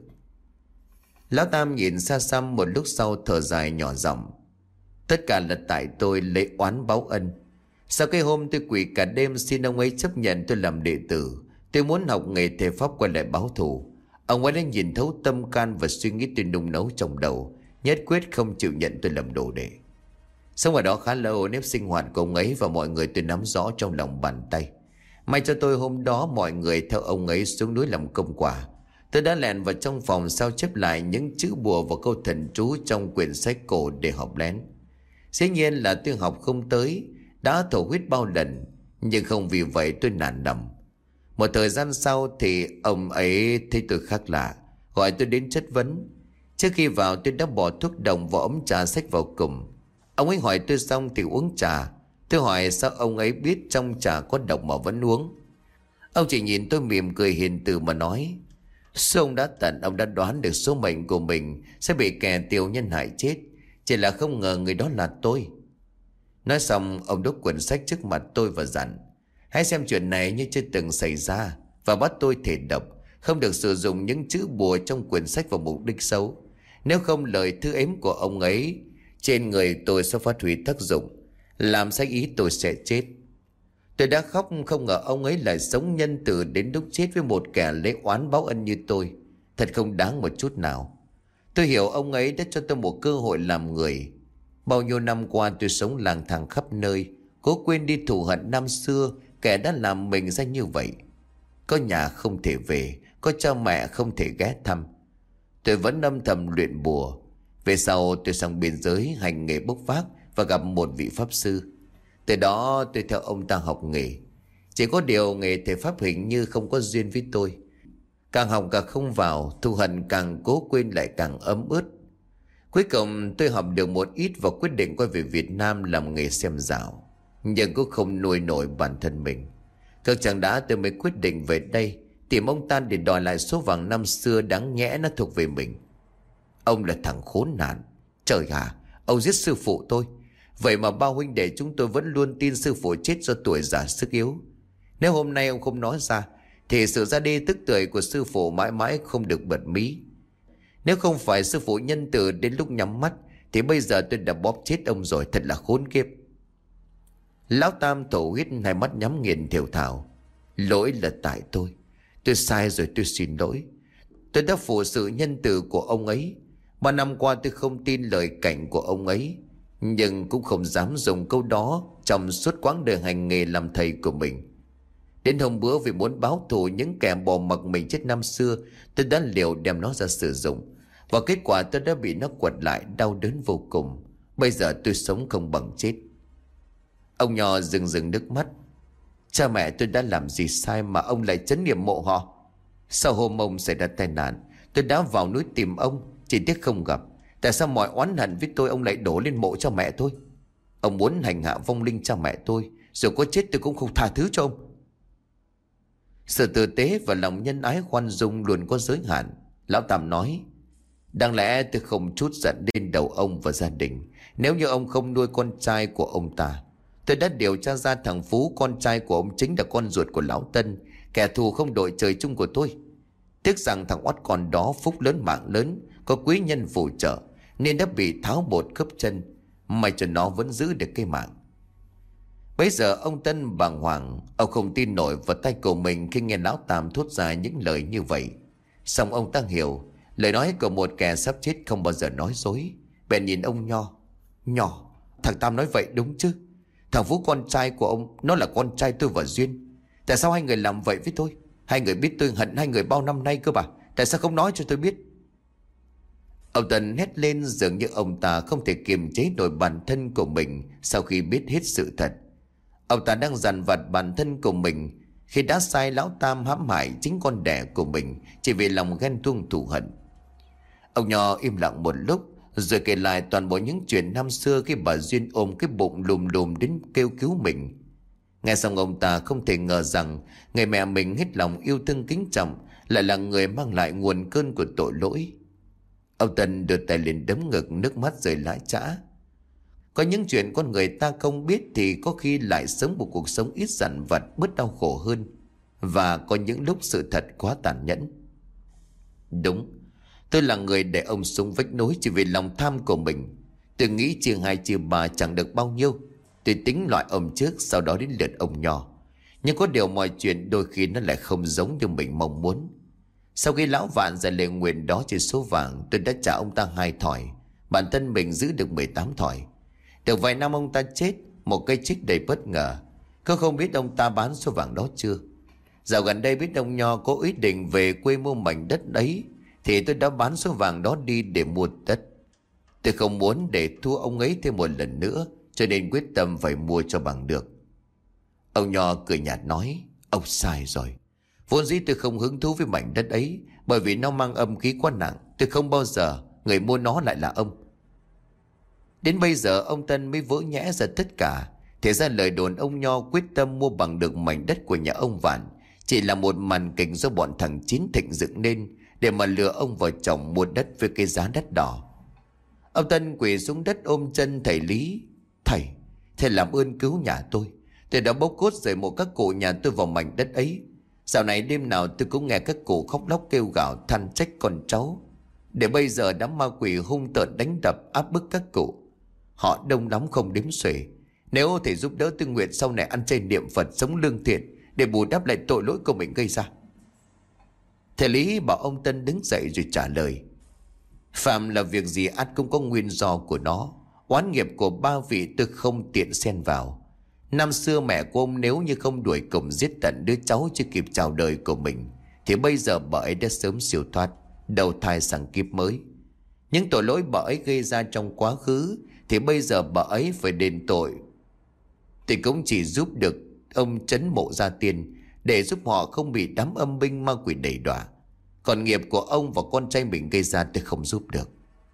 Lão Tam nhìn xa xăm một lúc sau thở dài nhỏ giọng: tất cả là tại tôi lấy oán báo ân. Sau cái hôm tôi quỳ cả đêm xin ông ấy chấp nhận tôi làm đệ tử, tôi muốn học nghề thể pháp quay lại báo thù. Ông ấy đã nhìn thấu tâm can và suy nghĩ tôi nung nấu trong đầu, nhất quyết không chịu nhận tôi làm đồ đệ. Sống ở đó khá lâu, nếp sinh hoạt của ông ấy và mọi người tôi nắm rõ trong lòng bàn tay. May cho tôi hôm đó mọi người theo ông ấy xuống núi làm công quả. Tôi đã lẻn vào trong phòng sao chép lại những chữ bùa và câu thần chú trong quyển sách cổ để học lén. Dĩ nhiên là tôi học không tới, đã thổ huyết bao lần, nhưng không vì vậy tôi nản lòng. Một thời gian sau thì ông ấy thấy tôi khác lạ, gọi tôi đến chất vấn. Trước khi vào tôi đã bỏ thuốc đồng vào ấm trà xách vào cùng. Ông ấy hỏi tôi xong thì uống trà. Tôi hỏi sao ông ấy biết trong trà có độc mà vẫn uống. Ông chỉ nhìn tôi mỉm cười hiền từ mà nói: số ông đã tận, ông đã đoán được số mệnh của mình sẽ bị kẻ tiểu nhân hại chết, chỉ là không ngờ người đó là tôi. Nói xong ông đốt quyển sách trước mặt tôi và dặn: hãy xem chuyện này như chưa từng xảy ra, và bắt tôi thể độc, không được sử dụng những chữ bùa trong quyển sách vào mục đích xấu. Nếu không lời thư ếm của ông ấy trên người tôi sẽ phát huy tác dụng, làm sai ý tôi sẽ chết. Tôi đã khóc, không ngờ ông ấy lại sống nhân từ đến lúc chết với một kẻ lấy oán báo ân như tôi. Thật không đáng một chút nào. Tôi hiểu ông ấy đã cho tôi một cơ hội làm người. Bao nhiêu năm qua tôi sống lang thang khắp nơi, cố quên đi thù hận năm xưa kẻ đã làm mình ra như vậy. Có nhà không thể về, có cha mẹ không thể ghé thăm. Tôi vẫn âm thầm luyện bùa. Về sau tôi sang biên giới hành nghề bốc vác và gặp một vị pháp sư. Từ đó tôi theo ông ta học nghề. Chỉ có điều nghề thầy pháp hình như không có duyên với tôi. Càng học càng không vào, thù hận càng cố quên lại càng ấm ướt. Cuối cùng tôi học được một ít và quyết định quay về Việt Nam làm nghề xem dạo. Nhưng cũng không nuôi nổi bản thân mình. Cực chẳng đã tôi mới quyết định về đây tìm ông ta để đòi lại số vàng năm xưa đáng nhẽ nó thuộc về mình. Ông là thằng khốn nạn. Trời ạ, ông giết sư phụ tôi. Vậy mà bao huynh đệ chúng tôi vẫn luôn tin sư phụ chết do tuổi già sức yếu. Nếu hôm nay ông không nói ra thì sự ra đi tức tưởi của sư phụ mãi mãi không được bật mí. Nếu không phải sư phụ nhân từ đến lúc nhắm mắt thì bây giờ tôi đã bóp chết ông rồi. Thật là khốn kiếp. Lão Tam thổ huyết, hai mắt nhắm nghiền thều thào. Lỗi là tại tôi. Tôi sai rồi, tôi xin lỗi. Tôi đã phụ sự nhân từ của ông ấy. Ba năm qua tôi không tin lời cảnh của ông ấy, nhưng cũng không dám dùng câu đó trong suốt quãng đời hành nghề làm thầy của mình. Đến hôm bữa vì muốn báo thù những kẻ bỏ mặc mình chết năm xưa, tôi đã liều đem nó ra sử dụng. Và kết quả tôi đã bị nó quật lại, đau đớn vô cùng. Bây giờ tôi sống không bằng chết. Ông Nho rưng rưng nước mắt. Cha mẹ tôi đã làm gì sai mà ông lại trấn niệm mộ họ? Sau hôm ông xảy ra tai nạn, tôi đã vào núi tìm ông, chỉ tiếc không gặp. Tại sao mọi oán hận với tôi ông lại đổ lên mộ cha mẹ tôi? Ông muốn hành hạ vong linh cha mẹ tôi, rồi có chết tôi cũng không tha thứ cho ông. Sự tử tế và lòng nhân ái khoan dung luôn có giới hạn. Lão Tam nói, đáng lẽ tôi không trút giận lên đầu ông và gia đình. Nếu như ông không nuôi con trai của ông ta, tôi đã điều tra ra thằng Phú, con trai của ông, chính là con ruột của lão Tân, kẻ thù không đội trời chung của tôi. Tiếc rằng thằng oắt con đó phúc lớn mạng lớn, có quý nhân phù trợ, nên đã bị tháo bột khớp chân. May cho nó vẫn giữ được cái mạng. Bây giờ ông Tân bàng hoàng. Ông không tin nổi vào tay của mình khi nghe lão Tam thốt ra những lời như vậy. Xong ông ta hiểu lời nói của một kẻ sắp chết không bao giờ nói dối. Bèn nhìn ông Nho. Nho, thằng Tam nói vậy đúng chứ? Thằng Phú con trai của ông, nó là con trai tôi và Duyên. Tại sao hai người làm vậy với tôi? Hai người biết tôi hận hai người bao năm nay cơ mà. Tại sao không nói cho tôi biết? Ông Tân hét lên, dường như ông ta không thể kiềm chế nổi bản thân của mình sau khi biết hết sự thật. Ông ta đang dằn vặt bản thân của mình khi đã sai lão Tam hãm hại chính con đẻ của mình chỉ vì lòng ghen tuông thù hận. Ông Nho im lặng một lúc rồi kể lại toàn bộ những chuyện năm xưa khi bà Duyên ôm cái bụng lùm lùm đến kêu cứu mình. Nghe xong ông ta không thể ngờ rằng người mẹ mình hết lòng yêu thương kính trọng lại là người mang lại nguồn cơn của tội lỗi. Ông Tân đưa tay lên đấm ngực, nước mắt rơi lã chã. Có những chuyện con người ta không biết thì có khi lại sống một cuộc sống ít dằn vặt, bớt đau khổ hơn. Và có những lúc sự thật quá tàn nhẫn. Đúng, tôi là người để ông xuống vách núi chỉ vì lòng tham của mình. Tôi nghĩ chia hai chia ba chẳng được bao nhiêu. Tôi tính loại ông trước, sau đó đến lượt ông Nho. Nhưng có điều mọi chuyện đôi khi nó lại không giống như mình mong muốn. Sau khi lão Vạn ra lời nguyền đó trên số vàng, tôi đã trả ông ta hai thỏi. Bản thân mình giữ được mười tám thỏi. Được vài năm ông ta chết, một cái chết đầy bất ngờ. Có không biết ông ta bán số vàng đó chưa? Dạo gần đây biết ông Nho có ý định về quê mua mảnh đất ấy, thì tôi đã bán số vàng đó đi để mua đất. Tôi không muốn để thua ông ấy thêm một lần nữa, cho nên quyết tâm phải mua cho bằng được. Ông Nho cười nhạt nói, ông sai rồi. Vốn dĩ tôi không hứng thú với mảnh đất ấy, bởi vì nó mang âm khí quá nặng. Tôi không bao giờ người mua nó lại là ông. Đến bây giờ ông Tân mới vỡ nhẽ ra tất cả. Thì ra lời đồn ông Nho quyết tâm mua bằng được mảnh đất của nhà ông Vạn chỉ là một màn kịch do bọn thằng Chín Thịnh dựng nên để mà lừa ông vào chồng mua đất với cái giá đắt đỏ. Ông Tân quỳ xuống đất ôm chân thầy Lý. Thầy, thầy làm ơn cứu nhà tôi. Tôi đã bốc cốt rời một các cụ nhà tôi vào mảnh đất ấy. Dạo này đêm nào tôi cũng nghe các cụ khóc lóc kêu gào than trách con cháu. Để bây giờ đám ma quỷ hung tợn đánh đập áp bức các cụ. Họ đông lắm không đếm xuể. Nếu thầy giúp đỡ, tôi nguyện sau này ăn chay niệm Phật, sống lương thiện để bù đắp lại tội lỗi của mình gây ra. Thầy Lý bảo ông Tân đứng dậy rồi trả lời: Phạm là việc gì ắt cũng có nguyên do của nó. Oán nghiệp của ba vị tôi không tiện xen vào. Năm xưa mẹ của ông nếu như không đuổi cùng giết tận đứa cháu chưa kịp chào đời của mình, thì bây giờ bà ấy đã sớm siêu thoát, đầu thai sang kiếp mới. Những tội lỗi bà ấy gây ra trong quá khứ thì bây giờ bà ấy phải đền tội. Thì cũng chỉ giúp được ông trấn mộ gia tiên, để giúp họ không bị đám âm binh ma quỷ đẩy đọa. Còn nghiệp của ông và con trai mình gây ra tôi không giúp được.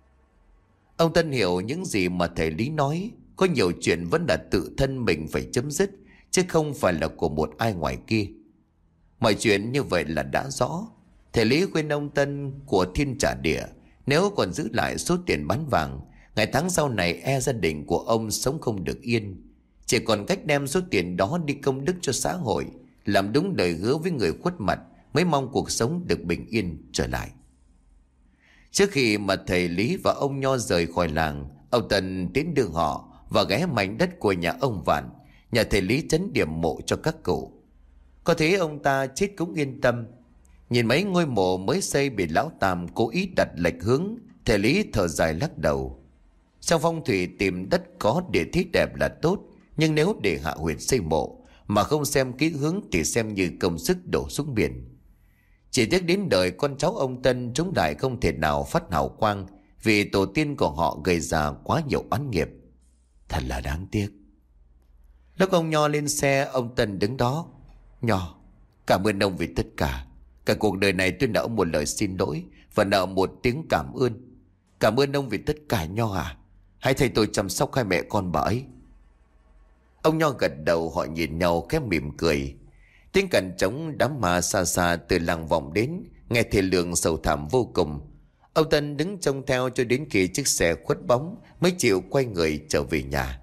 Ông Tân hiểu những gì mà thầy Lý nói. Có nhiều chuyện vẫn là tự thân mình phải chấm dứt, chứ không phải là của một ai ngoài kia. Mọi chuyện như vậy là đã rõ. Thầy Lý khuyên ông Tân của thiên trả địa, nếu còn giữ lại số tiền bán vàng, ngày tháng sau này e gia đình của ông sống không được yên. Chỉ còn cách đem số tiền đó đi công đức cho xã hội, làm đúng lời hứa với người khuất mặt, mới mong cuộc sống được bình yên trở lại. Trước khi mà thầy Lý và ông Nho rời khỏi làng, ông Tân tiến đưa họ và ghé mảnh đất của nhà ông Vạn, nhà thầy Lý trấn điểm mộ cho các cụ. Có thế ông ta chết cũng yên tâm. Nhìn mấy ngôi mộ mới xây bị lão Tam cố ý đặt lệch hướng, thầy Lý thở dài lắc đầu. Trong phong thủy tìm đất có địa thế đẹp là tốt, nhưng nếu để hạ huyệt xây mộ mà không xem kỹ hướng thì xem như công sức đổ xuống biển. Chỉ tiếc đến đời con cháu ông Tân chúng lại không thể nào phát hào quang, vì tổ tiên của họ gây ra quá nhiều oán nghiệp. Thật là đáng tiếc. Lúc ông Nho lên xe, ông Tân đứng đó. Nho, cảm ơn ông vì tất cả. Cả cuộc đời này tôi nợ ông một lời xin lỗi và nợ một tiếng cảm ơn. Cảm ơn ông vì tất cả Nho à. Hãy thầy tôi chăm sóc hai mẹ con bà ấy. Ông Nho gật đầu, họ nhìn nhau khẽ mỉm cười. Tiếng cằn trống đám ma xa xa từ làng vọng đến, nghe thề lượng sầu thảm vô cùng. Ông Tân đứng trông theo cho đến khi chiếc xe khuất bóng mới chịu quay người trở về nhà.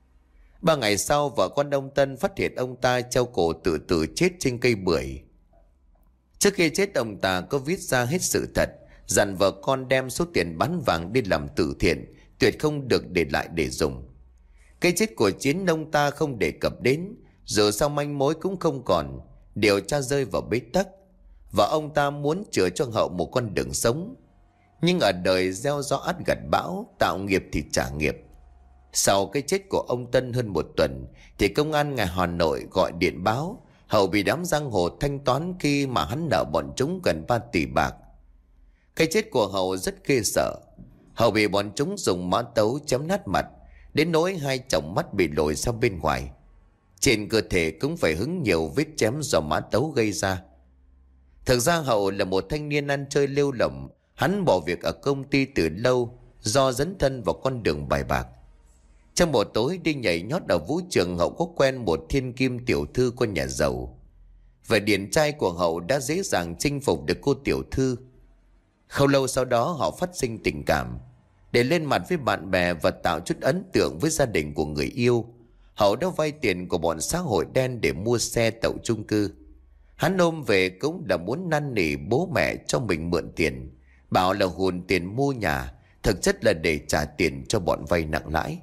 Ba ngày sau, vợ con ông Tân phát hiện ông ta treo cổ tự tử chết trên cây bưởi. Trước khi chết, ông ta có viết ra hết sự thật, dặn vợ con đem số tiền bán vàng đi làm từ thiện, tuyệt không được để lại để dùng. Cái chết của Chiến ông ta không đề cập đến, dù sao manh mối cũng không còn, điều tra rơi vào bế tắc. Và ông ta muốn chữa cho Hậu một con đường sống. Nhưng ở đời gieo gió ắt gặt bão, tạo nghiệp thì trả nghiệp. Sau cái chết của ông Tân hơn một tuần, thì công an ngày Hà Nội gọi điện báo Hậu bị đám giang hồ thanh toán khi mà hắn nợ bọn chúng gần ba tỷ bạc. Cái chết của Hậu rất ghê sợ. Hậu bị bọn chúng dùng mã tấu chém nát mặt, đến nỗi hai tròng mắt bị lồi sang bên ngoài. Trên cơ thể cũng phải hứng nhiều vết chém do mã tấu gây ra. Thực ra Hậu là một thanh niên ăn chơi lêu lỏng. Hắn bỏ việc ở công ty từ lâu do dấn thân vào con đường bài bạc. Trong một tối đi nhảy nhót ở vũ trường, Hậu có quen một thiên kim tiểu thư con nhà giàu. Và điển trai của Hậu đã dễ dàng chinh phục được cô tiểu thư. Không lâu sau đó họ phát sinh tình cảm. Để lên mặt với bạn bè và tạo chút ấn tượng với gia đình của người yêu, Hậu đã vay tiền của bọn xã hội đen để mua xe tậu chung cư. Hắn ôm về cũng là muốn năn nỉ bố mẹ cho mình mượn tiền, bảo là hùn tiền mua nhà, thực chất là để trả tiền cho bọn vay nặng lãi.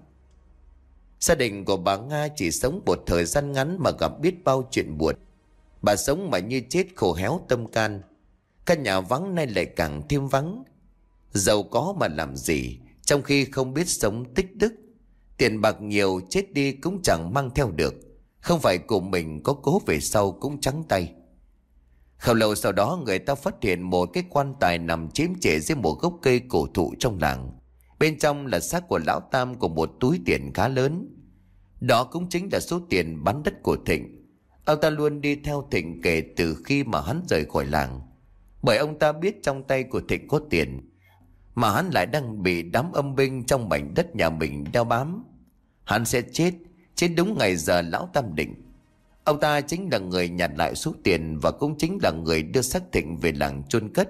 Gia đình của bà Nga chỉ sống một thời gian ngắn mà gặp biết bao chuyện buồn. Bà sống mà như chết, khổ héo tâm can. Căn nhà vắng nay lại càng thêm vắng. Giàu có mà làm gì, trong khi không biết sống tích đức. Tiền bạc nhiều chết đi cũng chẳng mang theo được, không phải của mình có cố về sau cũng trắng tay. Không lâu sau đó, người ta phát hiện một cái quan tài nằm chiếm trệ dưới một gốc cây cổ thụ trong làng. Bên trong là xác của lão Tam cùng một túi tiền khá lớn. Đó cũng chính là số tiền bán đất của Thịnh. Ông ta luôn đi theo Thịnh kể từ khi mà hắn rời khỏi làng, bởi ông ta biết trong tay của Thịnh có tiền, mà hắn lại đang bị đám âm binh trong mảnh đất nhà mình đeo bám. Hắn sẽ chết, chết đúng ngày giờ lão Tam định. Ông ta chính là người nhặt lại số tiền, và cũng chính là người đưa xác Thịnh về làng chôn cất.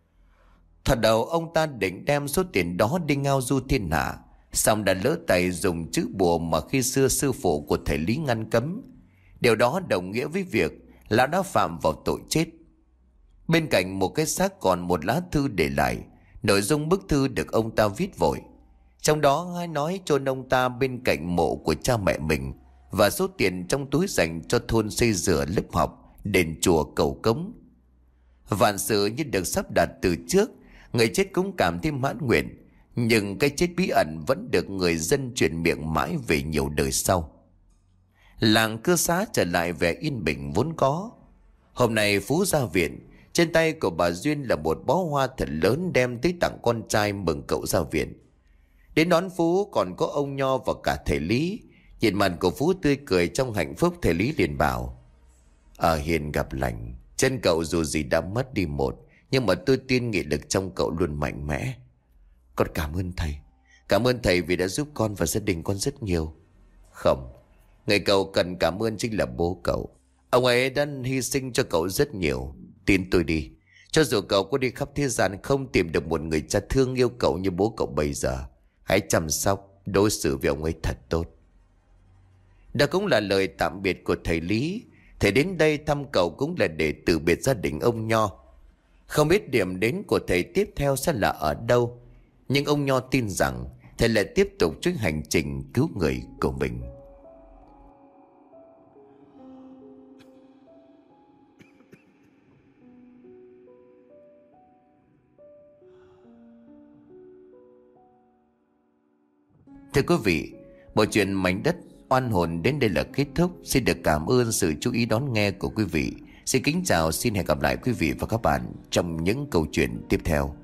Thật đầu ông ta định đem số tiền đó đi ngao du thiên hạ, xong đã lỡ tay dùng chữ bùa mà khi xưa sư phụ của thầy Lý ngăn cấm. Điều đó đồng nghĩa với việc lão đã phạm vào tội chết. Bên cạnh một cái xác còn một lá thư để lại. Nội dung bức thư được ông ta viết vội. Trong đó hay nói chôn ông ta bên cạnh mộ của cha mẹ mình, và số tiền trong túi dành cho thôn xây sửa lớp học, đền chùa cầu cống. Vạn sự như được sắp đặt từ trước, người chết cũng cảm thấy mãn nguyện. Nhưng cái chết bí ẩn vẫn được người dân truyền miệng mãi về nhiều đời sau. Làng Cư Xá trở lại vẻ yên bình vốn có. Hôm nay Phú ra viện, trên tay của bà Duyên là một bó hoa thật lớn đem tới tặng con trai mừng cậu ra viện. Đến đón Phú còn có ông Nho và cả thầy Lý. Nhìn mặt của Phú tươi cười trong hạnh phúc, thầy Lý liền bảo: Ở hiền gặp lành, chân cậu dù gì đã mất đi một, nhưng mà tôi tin nghị lực trong cậu luôn mạnh mẽ. Con cảm ơn thầy. Cảm ơn thầy vì đã giúp con và gia đình con rất nhiều. Không, người cậu cần cảm ơn chính là bố cậu. Ông ấy đã hy sinh cho cậu rất nhiều. Tin tôi đi, cho dù cậu có đi khắp thế gian không tìm được một người cha thương yêu cậu như bố cậu bây giờ, hãy chăm sóc, đối xử với ông ấy thật tốt. Đó cũng là lời tạm biệt của thầy Lý. Thầy đến đây thăm cậu cũng là để từ biệt gia đình ông Nho. Không biết điểm đến của thầy tiếp theo sẽ là ở đâu, nhưng ông Nho tin rằng thầy lại tiếp tục chuyến hành trình cứu người của mình. Thưa quý vị, bộ truyện Mảnh Đất Oan Hồn đến đây là kết thúc. Xin được cảm ơn sự chú ý đón nghe của quý vị. Xin kính chào, xin hẹn gặp lại quý vị và các bạn trong những câu chuyện tiếp theo.